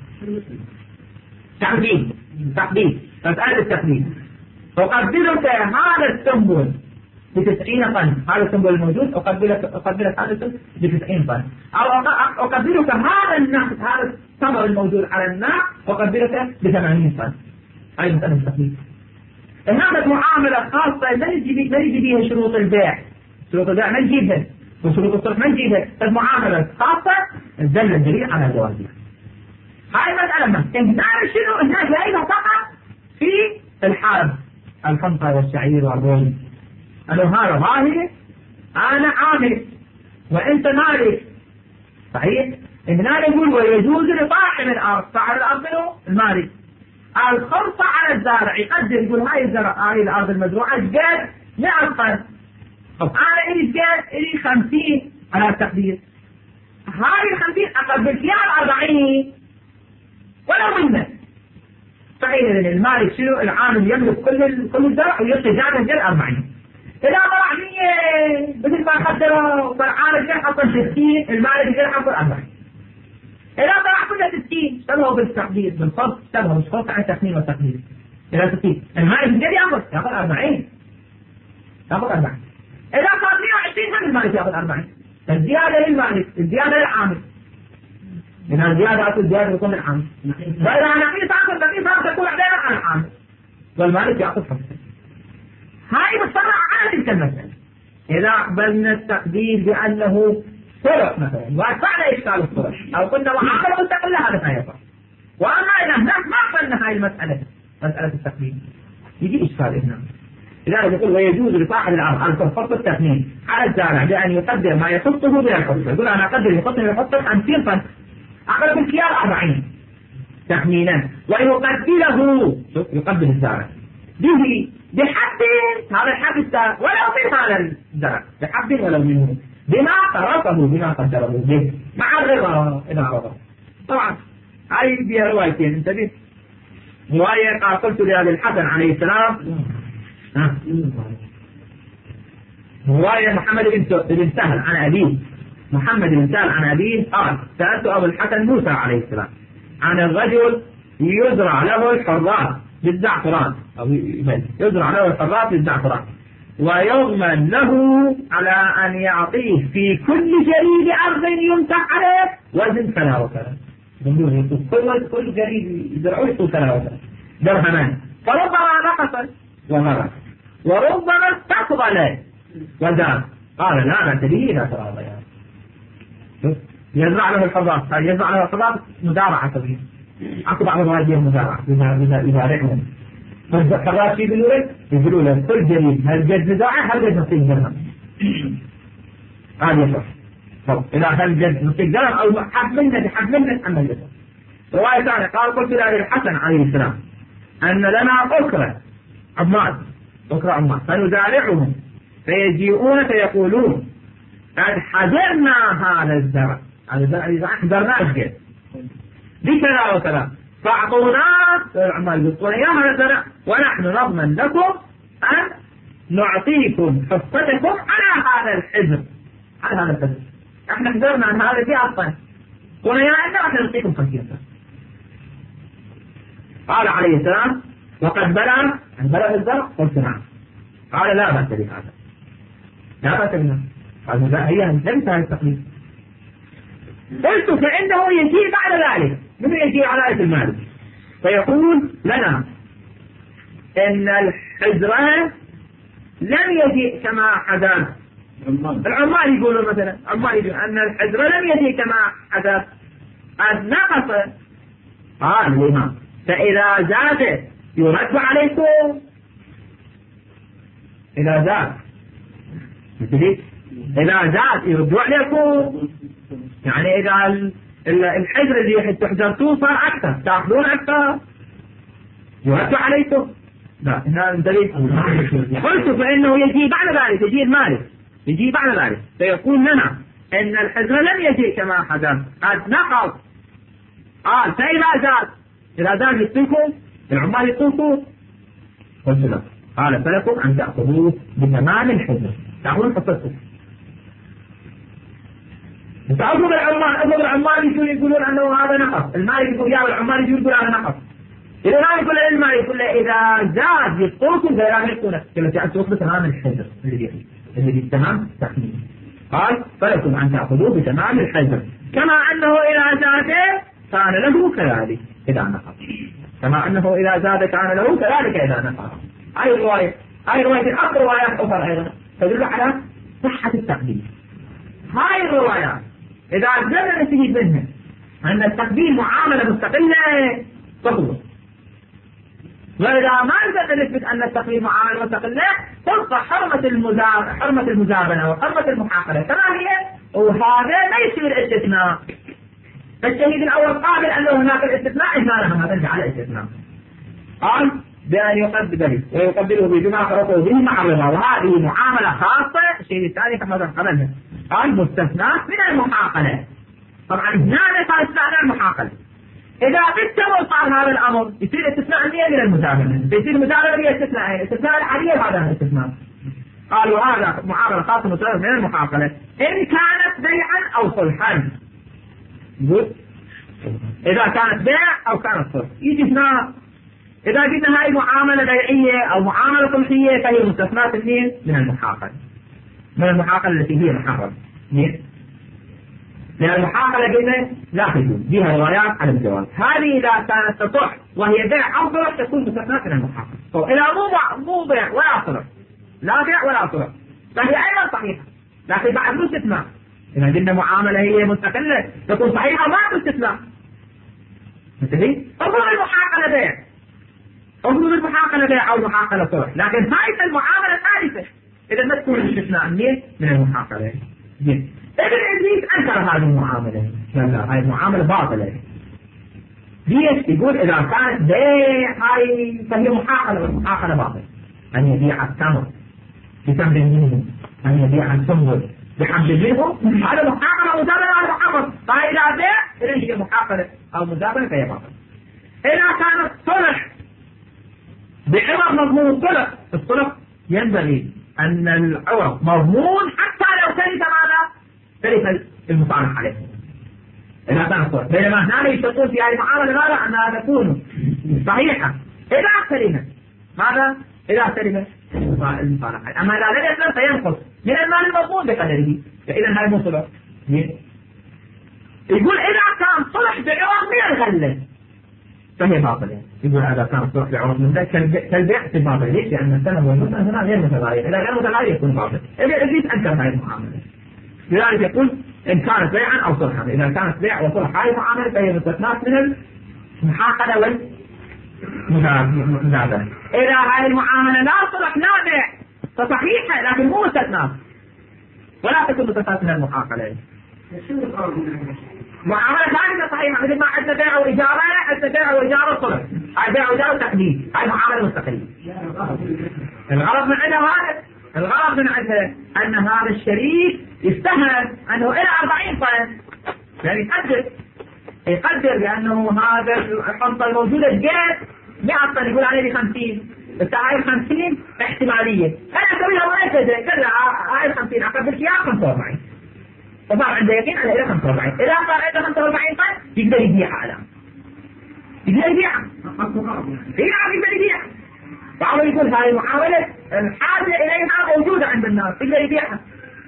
تقديم تقديم مسألة التقديم. أقبلك هذا السنبل بتسعين طن، هذا السنبل الموجود أقبلك أقبلك هذا السنبل بتسعين طن، أو أقبلك هذا النخل هذا الثمر الموجود على النار أقبلك بثمانين طن. هاي مسألة التقديم. هذا معاملة خاصة ما نجي ما نجي بيها شروط البيع، شروط البيع ما نجيبها، وشروط الصرف ما نجيبها، المعاملة خاصة الدل الدليل على جوازها. هاي مسألة ما أنت تعرف شنو هناك جايبها فقط في الحرب الحنطة والشعير والروز. أنه هذا ظاهري أنا عامل وأنت مالك صحيح؟ هنا نقول ويجوز لصاحب الأرض، صاحب الأرض منه المالك الخمسة على الزارع، يقدر يقول هاي الزرع هاي الأرض المزروعة قد مئة طن، طب أنا إلي قد إلي خمسين على التقدير، هاي الخمسين أقبل فيها الأربعين ولو منه صحيح. لأن المالك شنو العامل يملك كل كل الزرع ويعطي زيادة غير أربعين. إذا طلع مية مثل ما قدره والعامل غير حصل ستين المالك غير حصل أربعين. إذا طلع كله ستين اشتبهوا بالتقدير بالفرق، اشتبهوا مش فرق عن التقدير والتقدير. إذا ستين المالك غير يأخذ يأخذ أربعين يأخذ أربعين. إذا صار مية وعشرين هم المالك يأخذ أربعين. الزيادة للمالك الزيادة للعامل. من الزيادة أكل زيادة يكون العامل. وإذا نقيس أكل نقيس تكون علينا على العامل. والمالك يأخذ خمسة. هاي مصطلح على تلك المسألة. إذا أقبلنا التقدير بأنه صلح مثلا وأدفعنا إشكال الصلح أو قلنا معاملة مستقلة هذا ما يصح. وأما إذا هناك ما أقبلنا هاي المسألة مسألة التقدير يجي إشكال هنا. إذا يقول ويجوز لصاحب الأرض أن تفرض التثمين على الزارع بأن يقدر ما يخصه من الحصة. يقول أنا أقدر يخصني من الحصة خمسين طن أقدر بالخيار أربعين تخمينا ويقبله شوف يقبل الزارع به بحد هذا الحد ولو من هذا الزرع بحد ولو منه بما صرفه بما قدره به مع الرضا إذا رضى. طبعا هاي بها روايتين انتبه. رواية قال قلت لأبي الحسن عليه السلام ها رواية محمد بن سهل عن أبيه محمد بن سهل عن أبيه قال سألت أبو الحسن موسى عليه السلام عن الرجل يزرع له الحراث بالزعفران أو يزرع له الحراث بالزعفران ويضمن له على أن يعطيه في كل جريد أرض يمسح عليه وزن كذا وكذا. كل كل جريد يزرعوه يطول كذا وكذا درهمان، فربما نقص ومرض وربما استقبل وزاد. قال لا بأس به إذا تراضى يزرع له الحراث يزرع له الحراث مزارعة كبيرة. أكو بعض الروايات مزارعة يزارعهم فالحراث في بلوله يقولوا له كل جريد هل جد مزارعة هل جد نصيب درهم هذا يصح. طب إذا هل جد نصيب درهم أو حب منه بحب منه أما يصح. رواية ثانية قال قلت لأبي الحسن عليه السلام أن لنا أخرى عمال أخرى عمال فنزارعهم فيجيئون فيقولون قد حذرنا هذا الزرع هذا الزرع إذا حذرناه الجد بكذا وكذا فأعطونا العمال بالطول يا هذا الزرع ونحن نضمن لكم أن نعطيكم حصتكم على هذا الحذر على هذا الحجر. احنا حذرنا عن هذا في أصلا قلنا يا أنت راح نعطيكم خمسين سنة. قال عليه السلام وقد بلغ بلغ الزرع قلت نعم. قال لا بأس بهذا لا بأس بهذا. قال هي ليس هذا التقليد. قلت فإنه يجي بعد ذلك من يجي على آية المال فيقول لنا إن الحجرة لم يجي كما حدث. العمال يقولون مثلا العمال يقولون أن الحجرة لم يجي كما حدث قد نقص. قال الإمام فإذا زاد يرد عليكم. إذا زاد مثلي إذا زاد يردوا عليكم. يعني إذا الحجر اللي تحجرتوه صار أكثر تأخذون أكثر يردوا عليكم. لا هنا دليل. قلت فإنه يجي بعد ذلك يجي المالك يجي بعد ذلك فيقول لنا إن الحجر لم يجي كما حدث قد نقص. قال فإذا زاد إذا زاد يطيكم العمال يطيكم. قلت لا. قال فلكم أن تأخذوه بتمام الحجر تأخذون حصتكم. تعرفوا بالعمال أفضل العمال يقولون أنه هذا نقص. المالك يقول يا العمال يقول هذا نقص. إذا ما يقول المالك يقول إذا زاد يطيكم فلا يكون كما تأخذوه بتمام الحجر اللي اللي بالتمام تحميل. قال فلكم أن تأخذوه بتمام الحجر كما أنه إذا زاد كان له كذلك إذا نقص. كما أنه إذا زاد كان له كذلك إذا نقص. هاي الرواية هاي الرواية الأخرى روايات أخرى أيضا تدل على صحة التقديم. هاي الروايات إذا قدرنا نستفيد منها أن التقديم معاملة مستقلة تخلص. وإذا ما نقدر نثبت أن التقديم معاملة مستقلة تبقى حرمة المزابنة حرمة المزابنة وحرمة المحاقلة كما هي. وهذا ما يصير استثناء. فالشهيد الأول قابل أنه هناك الاستثناء إجمالها ما ترجع على الاستثناء. قال بأن يقبله ويقبله بما خرطه به مع الرضا وهذه معاملة خاصة. الشيء الثاني كما قبلها قال مستثناء من المحاقلة. طبعا هنا صار استثناء من المحاقلة. إذا بالتمر صار هذا الأمر يصير استثناء من المزابنة. يصير المزابنة هي استثناء الاستثناء العادية هذا الاستثناء. قالوا هذا معاملة خاصة مستثناء من المحاقلة إن كانت بيعا أو صلحا. يقول إذا كانت بيع أو كانت صلح يجي هنا. إذا قلنا هاي معاملة بيعية أو معاملة صلحية فهي مستثناة اثنين من المحاقلة من المحاقلة التي هي محرمة. لأن المحاقلة قلنا لا تجوز بها روايات على الجواز. هذه إذا كانت تصح وهي بيع أو صلح تكون مستثناة من المحاقلة. طيب إذا مو مو بيع ولا صلح لا بيع ولا صلح فهي أيضا صحيحة لكن بعد مو استثناء. إذا قلنا معاملة هي مستقلة تكون صحيحة ما استثناء. مثلي أفضل المحاقلة بيع أفضل المحاقلة بيع أو محاقلة صلح لكن هاي المعاملة ثالثة إذا ما تكون استثناء من من المحاقلة. ابن إدريس أنكر هذه المعاملة. لا هاي المعاملة باطلة. ليش؟ يقول إذا كانت بيع هاي فهي محاقلة والمحاقلة باطلة. أن يبيع التمر بتمر منه أن يبيع السنبل بحمد منه هذا محاقلة مزابنة على محمد. فإذا بيع إذا هي محاقلة أو مزابنة فهي باطلة. إذا كانت صلح بعوض مضمون الصلح. الصلح ينبغي أن العوض مضمون حتى لو تلف ماذا؟ تلف المصالح عليه. إذا كان صلح بينما هنا يشترطون في هذه المعاملة ماذا؟ أنها تكون صحيحة إذا تلف ماذا؟ إذا تلف المصالح عليه. أما إذا لم يسلم فينقص من المال المضمون بقدره. فإذا هذا مو صلح. يقول إذا كان صلح بعوض من الغلة فهي باطلة. يقول هذا كان صلح بعوض من ذلك كالبيع في باطل. ليش؟ لأن السنة والمثل هنا غير متغير. إذا غير متغير يكون باطل. ابن إدريس أنكر هذه المعاملة. لذلك يقول إن كانت بيعا أو صلحا. إذا كانت بيع وصلح هذه المعاملة فهي مستثناة من المحاقلة والمزابنة. إذا هذه المعاملة لا صلح لا بيع فصحيحة لكن مو مستثناة ولا تكون مستثناة من المحاقلة. معاملة ثانية صحيحة مثل ما عندنا بيع وإجارة عندنا بيع وإجارة صلح. هاي بيع وإجارة تحديد هاي معاملة مستقلة. الغرض من عندها هذا الغرض من عندها أن هذا الشريك يستهل أنه إلى أربعين طن يعني يقدر يقدر بأنه هذا الحنطة الموجودة جات مئة طن يقول عليه خمسين بس هاي خمسين احتمالية أنا أسويها ولا كذا كذا هاي خمسين أقبل فيها خمسة وأربعين فصار عنده يقين على إلى خمسة وأربعين. إذا صار عنده خمسة وأربعين طن يقدر يبيعها الآن. يقدر يبيعها. هي نعم يقدر يبيعها. بعضهم يقول هاي المعاملة الحاجة إليها موجودة عند الناس يقدر يبيعها.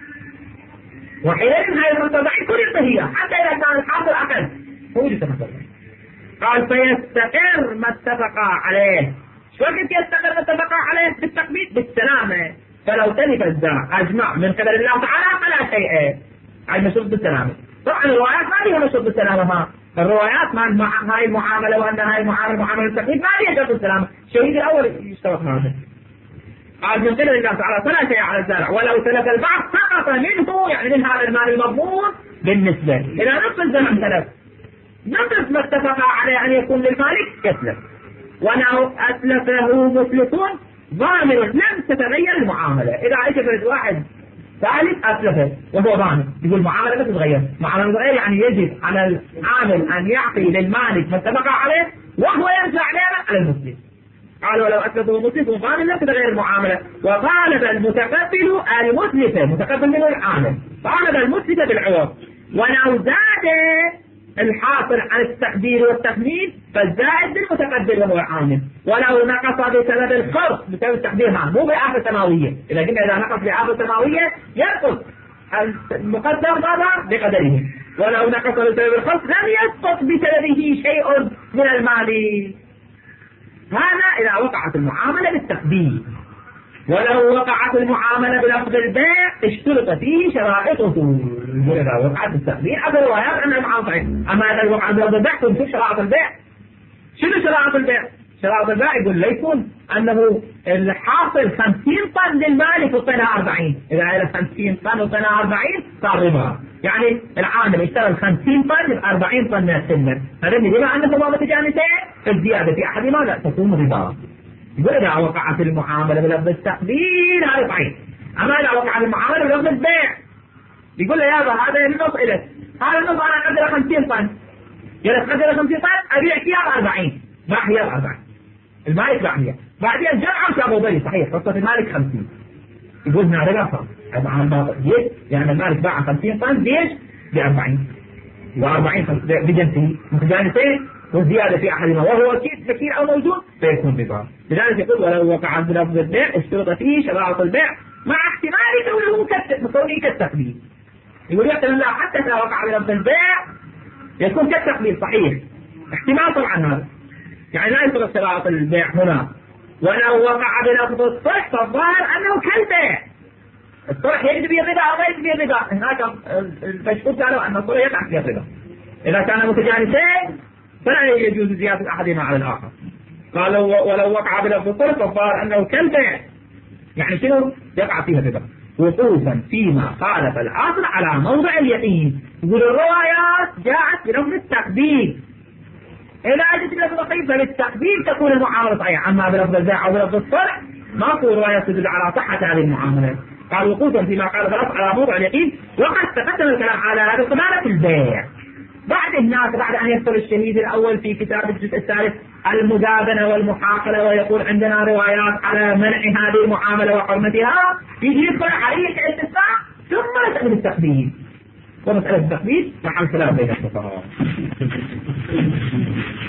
وحينئذ هاي خمسة وأربعين كل يعطيها حتى إذا كان الحاصل أقل هو يجي خمسة وأربعين. قال فيستقر ما اتفق عليه. شو وقت يستقر ما اتفق عليه؟ بالتقبيل بالسلامة. فلو تلف الزرع أجمع من قبل الله تعالى فلا شيء. هاي مشروط بالسلامة. طبعا الروايات ما فيها مشروط بالسلامة. ما الروايات ما هاي المعاملة وأن هاي المعاملة معاملة التقبيل ما فيها شرط بالسلامة. الشهيد الأول يشترط هذا. قال من قبل الله تعالى فلا شيء على الزرع ولو تلف البعض سقط منه يعني من هذا المال المضمون بالنسبة إلى نصف الزرع تلف. نصف ما اتفق عليه أن يكون للمالك يتلف. ولو أتلفه مفلسون ضامن لم تتغير المعاملة. إذا اعتبرت واحد ثالث أتلفه وهو ضامن يقول المعاملة لا تتغير. معاملة تتغير يعني يجب على العامل أن يعطي للمالك ما اتفق عليه وهو يرجع لنا على المسلم. قال ولو أتلفه مسلم ضامن لم تتغير المعاملة. وطالب المتقبل المتلفة متقبل منه العامل طالب المتلفة بالعوض. ولو زاد الحاصل عن التقدير والتخمين فالزائد بالمتقدر وهو عامل. ولو نقص بسبب الخرق بسبب التقدير معه مو بآفة سماوية. إذا قلنا إذا نقص بآفة سماوية ينقص المقدر ماذا بقدره. ولو نقص بسبب الخرق لم يسقط بسببه شيء من المال. هذا إذا وقعت المعاملة بالتقدير. ولو وقعت المعاملة بلفظ البيع اشترط فيه شرائطه. إذا وقعت التقدير هذا روايات أنها معاصرة. أما إذا وقعت بلفظ البيع تنشر شرائط البيع. شنو شرائط البيع؟ شرائط البيع يقول ليكون أنه الحاصل خمسين طن للمالك وطنها أربعين. إذا إلى خمسين طن وطنها أربعين صار ربا. يعني العامل اشترى خمسين طن ب أربعين طن من السنة. هذا بما أن ثوابت جانتين الزيادة في أحدهما لا تكون ربا. يقول إذا وقعت المعاملة بلفظ التقدير هذا صحيح. أما إذا وقعت المعاملة بلفظ البيع يقول له يابا هذا النص إلك هذا النص أنا أقدر خمسين طن يلا أقدر خمسين طن أبيع فيها أربعين باع هي أربعين المالك باع هي بعدين جمعوا شابوا بلي صحيح خطة المالك خمسين يقول هنا ربا صار طبعا باطل ليش؟ يعني المالك باع خمسين طن ليش؟ بأربعين وأربعين بجنسه متجانسين والزيادة في أحدهما وهو أكيد فكير أو موجود فيكون ربا. لذلك يقول ولو وقع بلفظ البيع اشترط فيه شرائط البيع مع احتمال كونه كالتقبيل. يقول يحتمل الله حتى إذا وقع بلفظ البيع يكون كالتقبيل صحيح احتمال طبعا هذا يعني لا يشترط شرائط البيع هنا. ولو وقع بلفظ الصلح فالظاهر أنه كالبيع. الصلح يجب الربا أو لا يجب الربا. هناك المشهور قالوا أن الصلح يقع في الربا إذا كان متجانسين فلا يجوز زيادة أحدهما على الآخر. قالوا ولو وقع بلفظ الصلح فالظاهر أنه كالبيع يعني شنو يقع فيها الربا وقوفا فيما خالف الأصل على موضع اليقين. يقول الروايات جاءت بلفظ التقبيل. إذا أجت بلفظ الصحيح فبالتقبيل تكون المعاملة صحيحة. أما بلفظ البيع أو بلفظ الصلح ماكو روايات تدل على صحة هذه المعاملة. قال وقوفا فيما خالف الأصل على موضع اليقين. وقد تقدم الكلام على هذا القبالة في البيع. بعد الناس بعد أن يذكر الشهيد الأول في كتاب الجزء الثالث المدابنة والمحاقلة ويقول عندنا روايات على منع هذه المعاملة وحرمتها يجي يذكر حرية الاستثناء ثم مسألة التقديم. ومسألة التقديم محل خلاف بين الفقهاء.